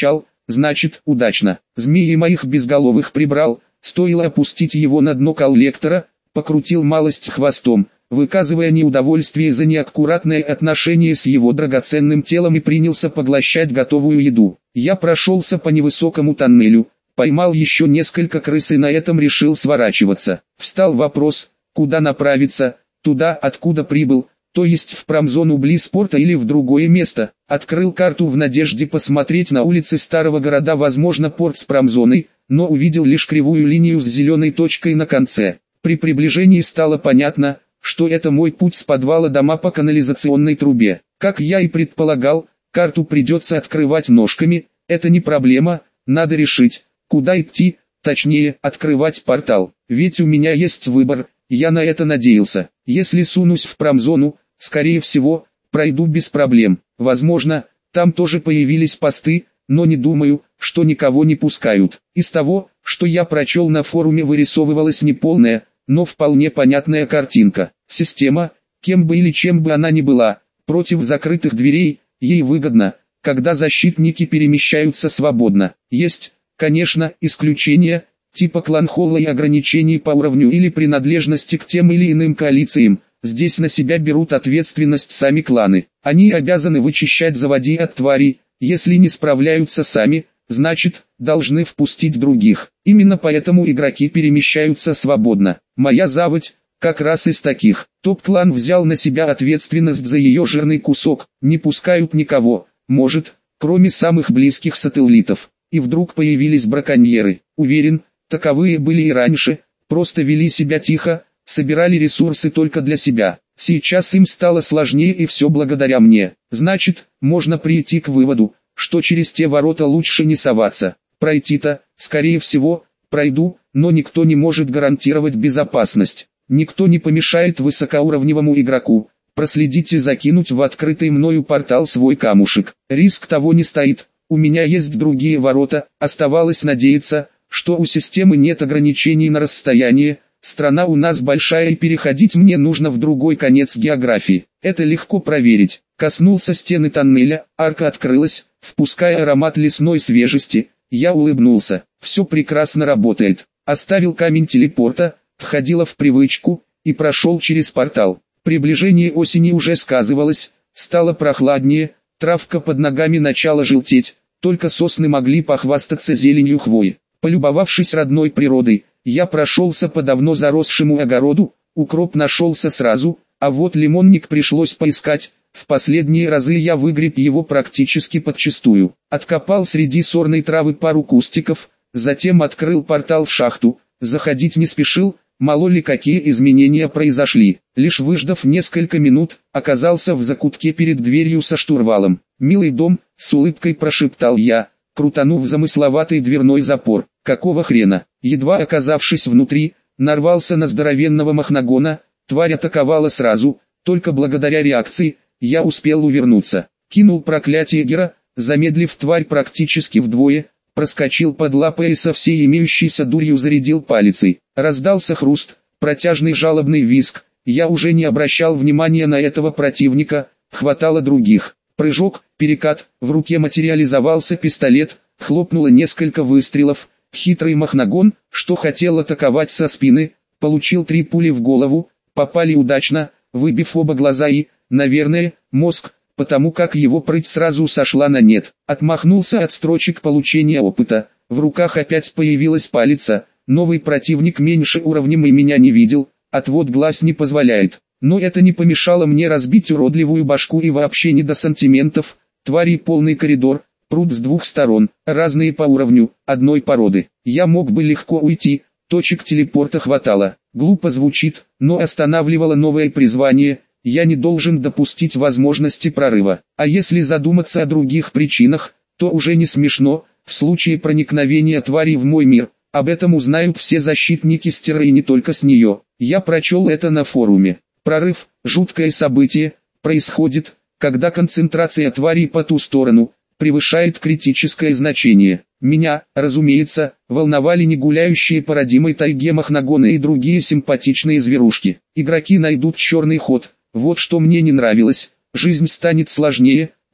значит удачно. Змеи моих безголовых прибрал, стоило опустить его на дно коллектора, покрутил малость хвостом, выказывая неудовольствие за неаккуратное отношение с его драгоценным телом и принялся поглощать готовую еду. Я прошелся по невысокому тоннелю, поймал еще несколько крыс и на этом решил сворачиваться. Встал вопрос, куда направиться, туда, откуда прибыл, то есть в промзону близ порта или в другое место. Открыл карту в надежде посмотреть на улицы старого города, возможно порт с промзоной, но увидел лишь кривую линию с зеленой точкой на конце. При приближении стало понятно, что это мой путь с подвала дома по канализационной трубе. Как я и предполагал, карту придется открывать ножками, это не проблема, надо решить, куда идти, точнее, открывать портал. Ведь у меня есть выбор, я на это надеялся. Если сунусь в промзону, скорее всего, пройду без проблем. Возможно, там тоже появились посты, но не думаю, что никого не пускают. Из того, что я прочел на форуме, вырисовывалась неполная, но вполне понятная картинка. Система, кем бы или чем бы она ни была, против закрытых дверей, ей выгодно, когда защитники перемещаются свободно. Есть, конечно, исключения, типа кланхолла и ограничений по уровню или принадлежности к тем или иным коалициям. Здесь на себя берут ответственность сами кланы. Они обязаны вычищать заводи от тварей, если не справляются сами, значит, должны впустить других. Именно поэтому игроки перемещаются свободно. Моя заводь, как раз из таких. Топ-клан взял на себя ответственность за ее жирный кусок. Не пускают никого, может, кроме самых близких сателлитов. И вдруг появились браконьеры. Уверен, таковые были и раньше, просто вели себя тихо, собирали ресурсы только для себя. Сейчас им стало сложнее, и все благодаря мне. Значит, можно прийти к выводу, что через те ворота лучше не соваться. Пройти-то, скорее всего, пройду, но никто не может гарантировать безопасность. Никто не помешает высокоуровневому игроку проследить и закинуть в открытый мною портал свой камушек. Риск того не стоит, у меня есть другие ворота, оставалось надеяться, что у системы нет ограничений на расстояние. Страна у нас большая и переходить мне нужно в другой конец географии. Это легко проверить. Коснулся стены тоннеля, арка открылась, впуская аромат лесной свежести. Я улыбнулся. Все прекрасно работает. Оставил камень телепорта, входила в привычку, и прошел через портал. Приближение осени уже сказывалось, стало прохладнее, травка под ногами начала желтеть, только сосны могли похвастаться зеленью хвои. Полюбовавшись родной природой, я прошелся по давно заросшему огороду, укроп нашелся сразу, а вот лимонник пришлось поискать. В последние разы я выгреб его практически подчистую. Откопал среди сорной травы пару кустиков, затем открыл портал в шахту, заходить не спешил, мало ли какие изменения произошли. Лишь выждав несколько минут, оказался в закутке перед дверью со штурвалом. «Милый дом», — с улыбкой прошептал я, крутанув замысловатый дверной запор. «Какого хрена?» Едва оказавшись внутри, нарвался на здоровенного махнагона, тварь атаковала сразу, только благодаря реакции, я успел увернуться. Кинул проклятие Гера, замедлив тварь практически вдвое, проскочил под лапой и со всей имеющейся дурью зарядил палицей. Раздался хруст, протяжный жалобный визг, я уже не обращал внимания на этого противника, хватало других. Прыжок, перекат, в руке материализовался пистолет, хлопнуло несколько выстрелов. Хитрый махнагон, что хотел атаковать со спины, получил три пули в голову, попали удачно, выбив оба глаза и, наверное, мозг, потому как его прыть сразу сошла на нет. Отмахнулся от строчек получения опыта, в руках опять появилась палица, новый противник меньше уровнем и меня не видел, отвод глаз не позволяет. Но это не помешало мне разбить уродливую башку и вообще не до сантиментов, тварей полный коридор. Пруд с двух сторон, разные по уровню, одной породы. Я мог бы легко уйти, точек телепорта хватало. Глупо звучит, но останавливало новое призвание. Я не должен допустить возможности прорыва. А если задуматься о других причинах, то уже не смешно. В случае проникновения тварей в мой мир, об этом узнают все защитники Стеры и не только с нее. Я прочел это на форуме. Прорыв, жуткое событие, происходит, когда концентрация тварей по ту сторону превышает критическое значение. Меня, разумеется, волновали не гуляющие по родимой тайге махнагоны и другие симпатичные зверушки. Игроки найдут черный ход, вот что мне не нравилось, жизнь станет сложнее,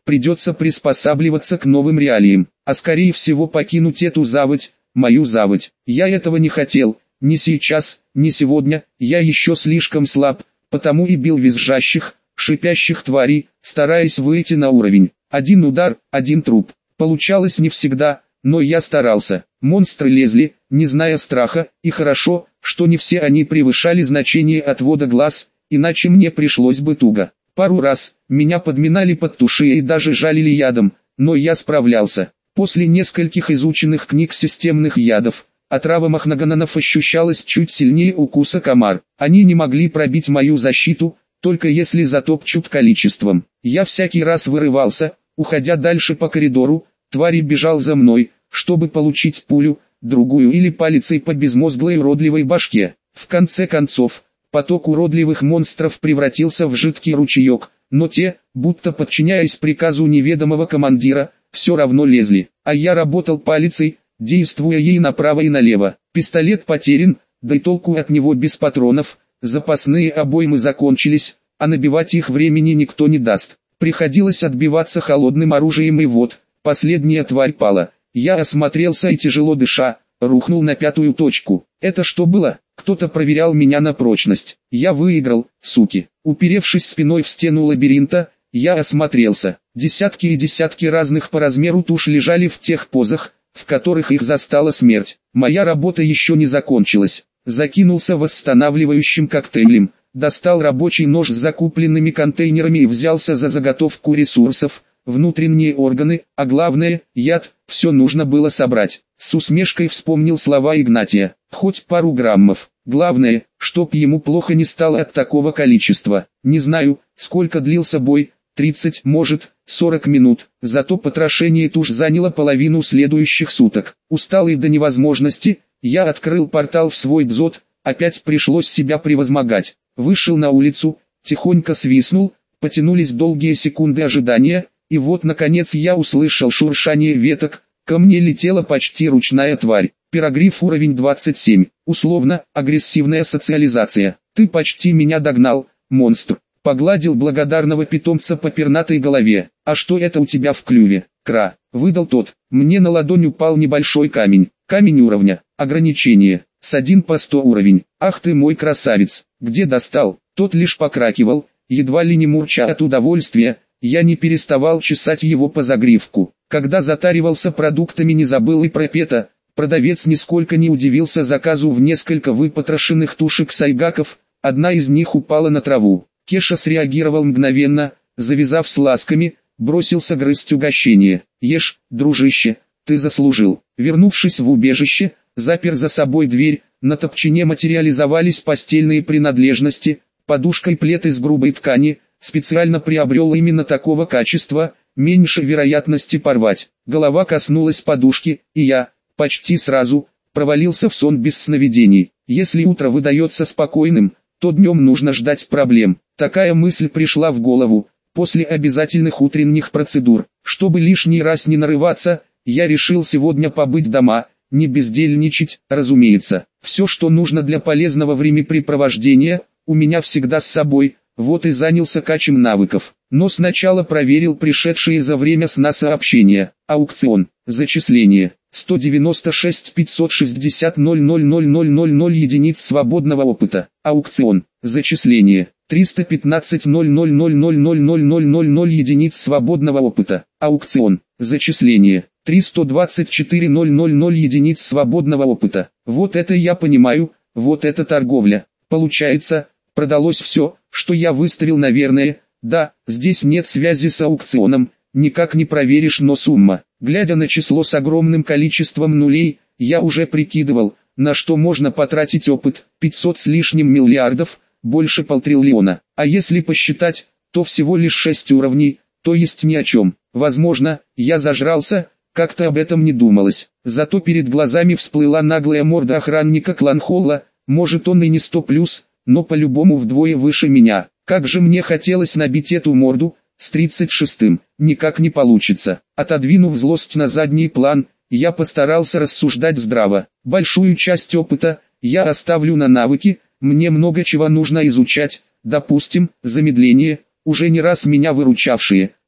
придется приспосабливаться к новым реалиям, а скорее всего покинуть эту заводь, мою заводь. Я этого не хотел, ни сейчас, ни сегодня, я еще слишком слаб, потому и бил визжащих, шипящих тварей, стараясь выйти на уровень. Один удар, один труп. Получалось не всегда, но я старался. Монстры лезли, не зная страха, и хорошо, что не все они превышали значение отвода глаз, иначе мне пришлось бы туго. Пару раз меня подминали под туши и даже жалили ядом, но я справлялся. После нескольких изученных книг системных ядов, отрава махнагананов ощущалась чуть сильнее укуса комар. Они не могли пробить мою защиту, только если затопчут количеством. Я всякий раз вырывался, уходя дальше по коридору, тварь бежал за мной, чтобы получить пулю, другую или палицей по безмозглой уродливой башке. В конце концов, поток уродливых монстров превратился в жидкий ручеек, но те, будто подчиняясь приказу неведомого командира, все равно лезли. А я работал палицей, действуя ей направо и налево. Пистолет потерян, да и толку от него без патронов, запасные обоймы закончились, а набивать их времени никто не даст. Приходилось отбиваться холодным оружием, и вот, последняя тварь пала. Я осмотрелся и, тяжело дыша, рухнул на пятую точку. Это что было? Кто-то проверял меня на прочность. Я выиграл, суки. Уперевшись спиной в стену лабиринта, я осмотрелся. Десятки и десятки разных по размеру туш лежали в тех позах, в которых их застала смерть. Моя работа еще не закончилась. Закинулся восстанавливающим коктейлем, достал рабочий нож с закупленными контейнерами и взялся за заготовку ресурсов, внутренние органы, а главное, яд, все нужно было собрать. С усмешкой вспомнил слова Игнатия, хоть пару граммов. Главное, чтоб ему плохо не стало от такого количества. Не знаю, сколько длился бой, тридцать, может, сорок минут, зато потрошение туш заняло половину следующих суток. Усталый до невозможности, я открыл портал в свой дзот, опять пришлось себя превозмогать. Вышел на улицу, тихонько свистнул, потянулись долгие секунды ожидания, и вот наконец я услышал шуршание веток, ко мне летела почти ручная тварь. Пирогриф уровень двадцать семь, условно, агрессивная социализация. Ты почти меня догнал, монстр. Погладил благодарного питомца по пернатой голове. А что это у тебя в клюве? Кра, выдал тот. Мне на ладонь упал небольшой камень. Камень уровня, ограничение, с один по сто уровень. Ах ты мой красавец, где достал? Тот лишь покракивал, едва ли не мурча от удовольствия. Я не переставал чесать его по загривку. Когда затаривался продуктами, не забыл и про пета. Продавец нисколько не удивился заказу в несколько выпотрошенных тушек сайгаков. Одна из них упала на траву. Кеша среагировал мгновенно, завязав с ласками, бросился грызть угощение. «Ешь, дружище, ты заслужил». Вернувшись в убежище, запер за собой дверь, на топчине материализовались постельные принадлежности, подушка и плед из грубой ткани, специально приобрел именно такого качества, меньше вероятности порвать. Голова коснулась подушки, и я, почти сразу, провалился в сон без сновидений. Если утро выдается спокойным, то днем нужно ждать проблем. Такая мысль пришла в голову, после обязательных утренних процедур. Чтобы лишний раз не нарываться, я решил сегодня побыть дома, не бездельничать, разумеется. Все, что нужно для полезного времяпрепровождения, у меня всегда с собой, вот и занялся качем навыков. Но сначала проверил пришедшие за время сна сообщения. Аукцион, зачисление. сто девяносто шесть пятьсот шестьдесят ноль ноль ноль ноль ноль ноль единиц свободного опыта. Аукцион, зачисление. триста пятнадцать ноль ноль ноль ноль ноль ноль ноль ноль ноль единиц свободного опыта. Аукцион, зачисление. триста двадцать четыре ноль ноль ноль единиц свободного опыта. Вот это я понимаю, вот это торговля. Получается, продалось все, что я выставил, наверное. Да, здесь нет связи с аукционом, никак не проверишь, но сумма. Глядя на число с огромным количеством нулей, я уже прикидывал, на что можно потратить опыт. пятьсот с лишним миллиардов, больше полтриллиона. А если посчитать, то всего лишь шесть уровней, то есть ни о чем. Возможно, я зажрался, как-то об этом не думалось. Зато перед глазами всплыла наглая морда охранника Кланхолла, может он и не сто плюс, но по-любому вдвое выше меня. Как же мне хотелось набить эту морду, с тридцать шестым, никак не получится. Отодвинув злость на задний план, я постарался рассуждать здраво. Большую часть опыта я оставлю на навыки, мне много чего нужно изучать, допустим, замедление, уже не раз меня выручавшие,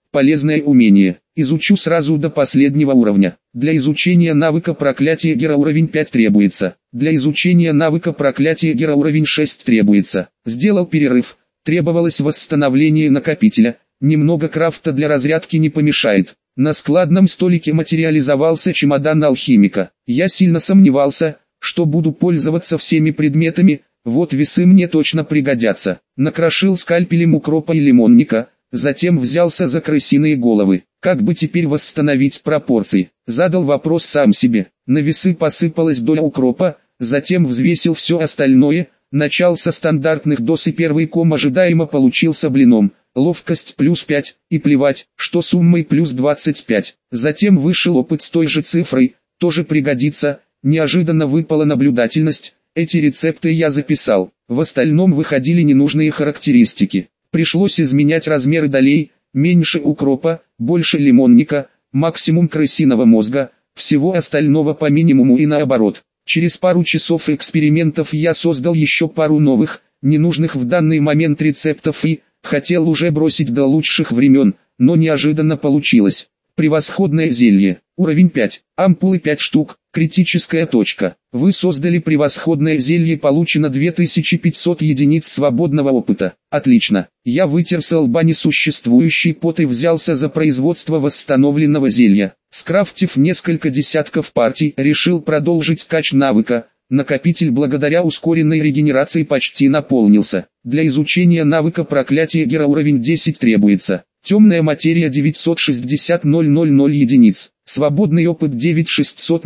Полезное умение. Изучу сразу до последнего уровня. Для изучения навыка проклятия Гера уровень пять требуется. Для изучения навыка проклятия Гера уровень шесть требуется. Сделал перерыв. Требовалось восстановление накопителя. Немного крафта для разрядки не помешает. На складном столике материализовался чемодан алхимика. Я сильно сомневался, что буду пользоваться всеми предметами. Вот весы мне точно пригодятся. Накрошил скальпелем укропа и лимонника. Затем взялся за крысиные головы. Как бы теперь восстановить пропорции? Задал вопрос сам себе. На весы посыпалась доля укропа, затем взвесил все остальное. Начал со стандартных доз и первый ком ожидаемо получился блином. Ловкость плюс пять, и плевать, что суммой плюс двадцать пять. Затем вышел опыт с той же цифрой, тоже пригодится. Неожиданно выпала наблюдательность. Эти рецепты я записал. В остальном выходили ненужные характеристики. Пришлось изменять размеры долей, меньше укропа, больше лимонника, максимум крысиного мозга, всего остального по минимуму и наоборот. Через пару часов экспериментов я создал еще пару новых, ненужных в данный момент рецептов и хотел уже бросить до лучших времен, но неожиданно получилось. Превосходное зелье. Уровень пять. Ампулы пять штук. Критическая точка. Вы создали превосходное зелье, получено две тысячи пятьсот единиц свободного опыта. Отлично. Я вытер с лба несуществующий пот и взялся за производство восстановленного зелья. Скрафтив несколько десятков партий, решил продолжить кач навыка. Накопитель благодаря ускоренной регенерации почти наполнился. Для изучения навыка проклятия Гера уровень десять требуется. Темная материя девятьсот шестьдесят тысяч единиц. Свободный опыт девять тысяч шестьсот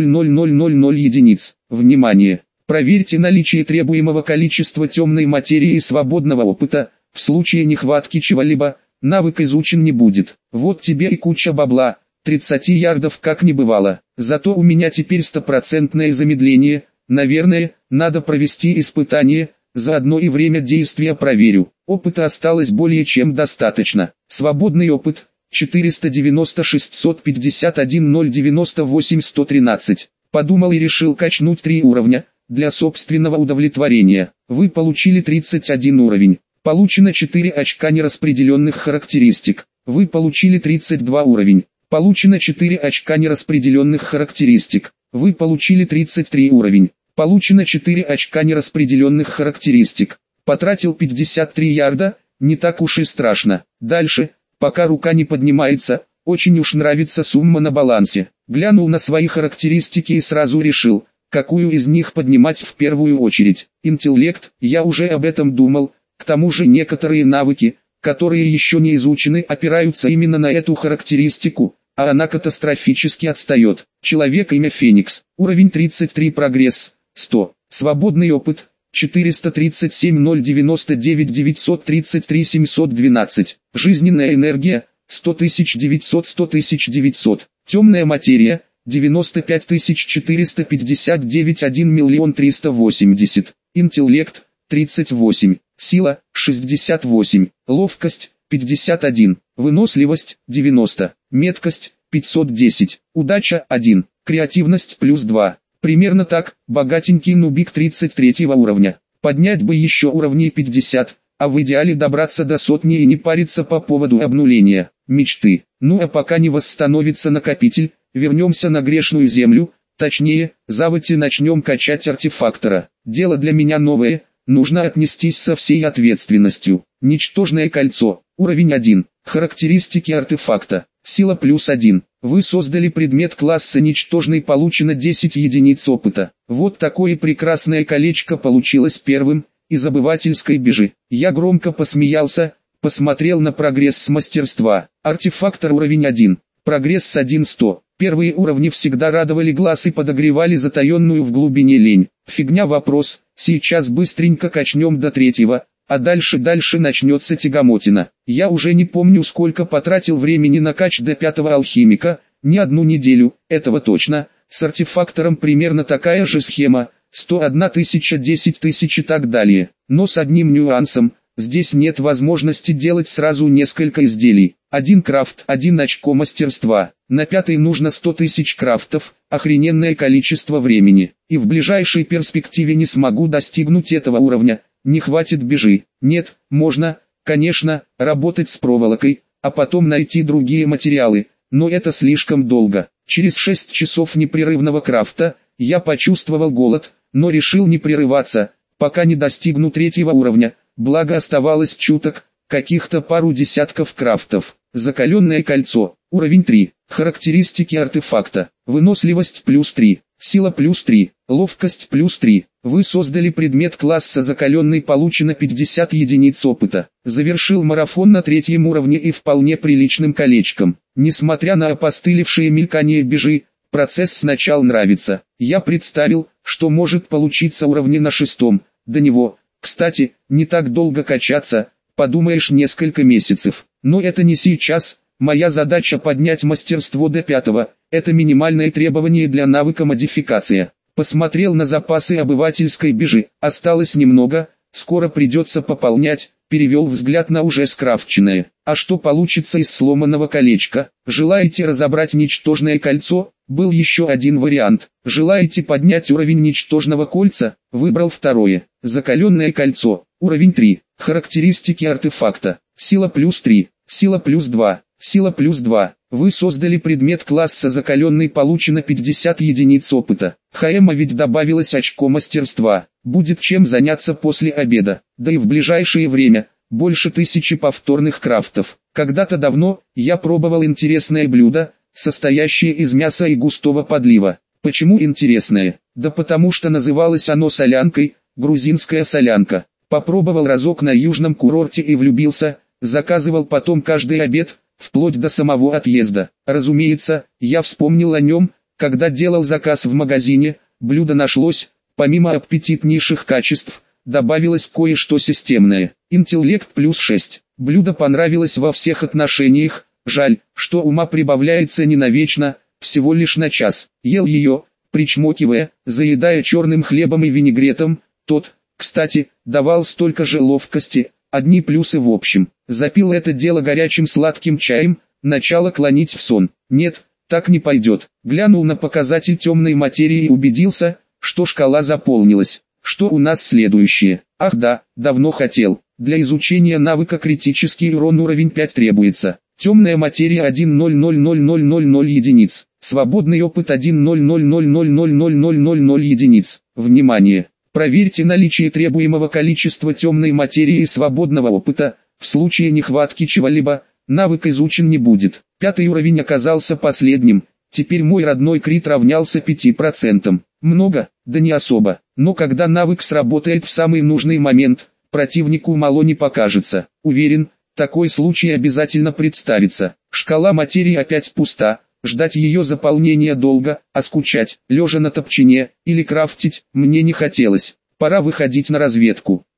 единиц. Внимание! Проверьте наличие требуемого количества темной материи и свободного опыта. В случае нехватки чего-либо, навык изучен не будет. Вот тебе и куча бабла. тридцать ярдов как не бывало. Зато у меня теперь стопроцентное замедление. Наверное, надо провести испытание. Заодно и время действия проверю. Опыта осталось более чем достаточно. Свободный опыт четыреста девяносто шестьсот пятьдесят один ноль девяносто восемь сто тринадцать. Подумал и решил качнуть три уровня, для собственного удовлетворения. Вы получили тридцать один уровень. Получено четыре очка нераспределенных характеристик. Вы получили тридцать два уровень. Получено четыре очка нераспределенных характеристик. Вы получили тридцать три уровень. Получено четыре очка нераспределенных характеристик. Потратил пятьдесят три ярда, не так уж и страшно. Дальше, пока рука не поднимается, очень уж нравится сумма на балансе. Глянул на свои характеристики и сразу решил, какую из них поднимать в первую очередь. Интеллект, я уже об этом думал, к тому же некоторые навыки, которые еще не изучены, опираются именно на эту характеристику, а она катастрофически отстает. Человек имя Феникс, уровень тридцать три, прогресс сто, свободный опыт четыреста тридцать семь ноль девяносто девять девятьсот тридцать три семьсот двенадцать, жизненная энергия сто тысяч девятьсот сто тысяч девятьсот, темная материя девяносто пять тысяч четыреста пятьдесят девять один миллион триста восемьдесят, интеллект тридцать восемь, сила шестьдесят восемь, ловкость пятьдесят один, выносливость девяносто, меткость пятьсот десять, удача один, креативность плюс два. Примерно так, богатенький нубик тридцать третьего уровня. Поднять бы еще уровней пятьдесят, а в идеале добраться до сотни и не париться по поводу обнуления. Мечты. Ну а пока не восстановится накопитель, вернемся на грешную землю, точнее, заводи начнем качать артефактора. Дело для меня новое, нужно отнестись со всей ответственностью. Ничтожное кольцо, уровень один, характеристики артефакта, сила плюс один. Вы создали предмет класса ничтожный, получено десять единиц опыта. Вот такое прекрасное колечко получилось первым, из обывательской бежи. Я громко посмеялся, посмотрел на прогресс мастерства. Артефактор уровень один, прогресс один сто. Первые уровни всегда радовали глаз и подогревали затаенную в глубине лень. Фигня вопрос, сейчас быстренько качнем до третьего. А дальше-дальше начнется тягомотина. Я уже не помню, сколько потратил времени на кач до пятого алхимика, не одну неделю, этого точно. С артефактором примерно такая же схема, сто одна тысяча, десять тысяч и так далее. Но с одним нюансом, здесь нет возможности делать сразу несколько изделий. Один крафт, один очко мастерства. На пятый нужно сто тысяч крафтов, охрененное количество времени. И в ближайшей перспективе не смогу достигнуть этого уровня. Не хватит бежи. Нет, можно, конечно, работать с проволокой, а потом найти другие материалы, но это слишком долго. Через шесть часов непрерывного крафта, я почувствовал голод, но решил не прерываться, пока не достигну третьего уровня, благо оставалось чуток, каких-то пару десятков крафтов. Закаленное кольцо, уровень три, характеристики артефакта, выносливость плюс три, сила плюс три, ловкость плюс три. Вы создали предмет класса закаленный, получено пятьдесят единиц опыта. Завершил марафон на третьем уровне и вполне приличным колечком. Несмотря на опостылевшее мелькание бежи, процесс сначала нравится. Я представил, что может получиться уровни на шестом. До него, кстати, не так долго качаться, подумаешь, несколько месяцев. Но это не сейчас. Моя задача поднять мастерство до пятого. Это минимальное требование для навыка модификация. Посмотрел на запасы обывательской бежи, осталось немного, скоро придется пополнять, перевел взгляд на уже скрафченное. А что получится из сломанного колечка? Желаете разобрать ничтожное кольцо? Был еще один вариант. Желаете поднять уровень ничтожного кольца? Выбрал второе. Закаленное кольцо, уровень три. Характеристики артефакта, сила плюс три, сила плюс два, сила плюс два. Вы создали предмет класса закаленный, получено пятьдесят единиц опыта. ХМа ведь добавилось очко мастерства. Будет чем заняться после обеда. Да и в ближайшее время, больше тысячи повторных крафтов. Когда-то давно, я пробовал интересное блюдо, состоящее из мяса и густого подлива. Почему интересное? Да потому что называлось оно солянкой, грузинская солянка. Попробовал разок на южном курорте и влюбился, заказывал потом каждый обед, вплоть до самого отъезда. Разумеется, я вспомнил о нем, когда делал заказ в магазине. Блюдо нашлось, помимо аппетитнейших качеств, добавилось кое-что системное. Интеллект плюс шесть. Блюдо понравилось во всех отношениях, жаль, что ума прибавляется не навечно, всего лишь на час. Ел ее, причмокивая, заедая черным хлебом и винегретом. Тот, кстати, давал столько же ловкости. Одни плюсы в общем. Запил это дело горячим сладким чаем, начало клонить в сон. Нет, так не пойдет. Глянул на показатель темной материи и убедился, что шкала заполнилась. Что у нас следующее? Ах да, давно хотел. Для изучения навыка критический урон уровень пять требуется. Темная материя один ноль ноль ноль ноль ноль ноль единиц. Свободный опыт один ноль ноль ноль ноль ноль ноль ноль ноль ноль единиц. Внимание! Проверьте наличие требуемого количества темной материи и свободного опыта. В случае нехватки чего-либо, навык изучен не будет. Пятый уровень оказался последним. Теперь мой родной крит равнялся пяти процентам. Много? Да не особо. Но когда навык сработает в самый нужный момент, противнику мало не покажется. Уверен, такой случай обязательно представится. Шкала материи опять пуста. Ждать ее заполнения долго, а скучать, лежа на топчине, или крафтить, мне не хотелось. Пора выходить на разведку.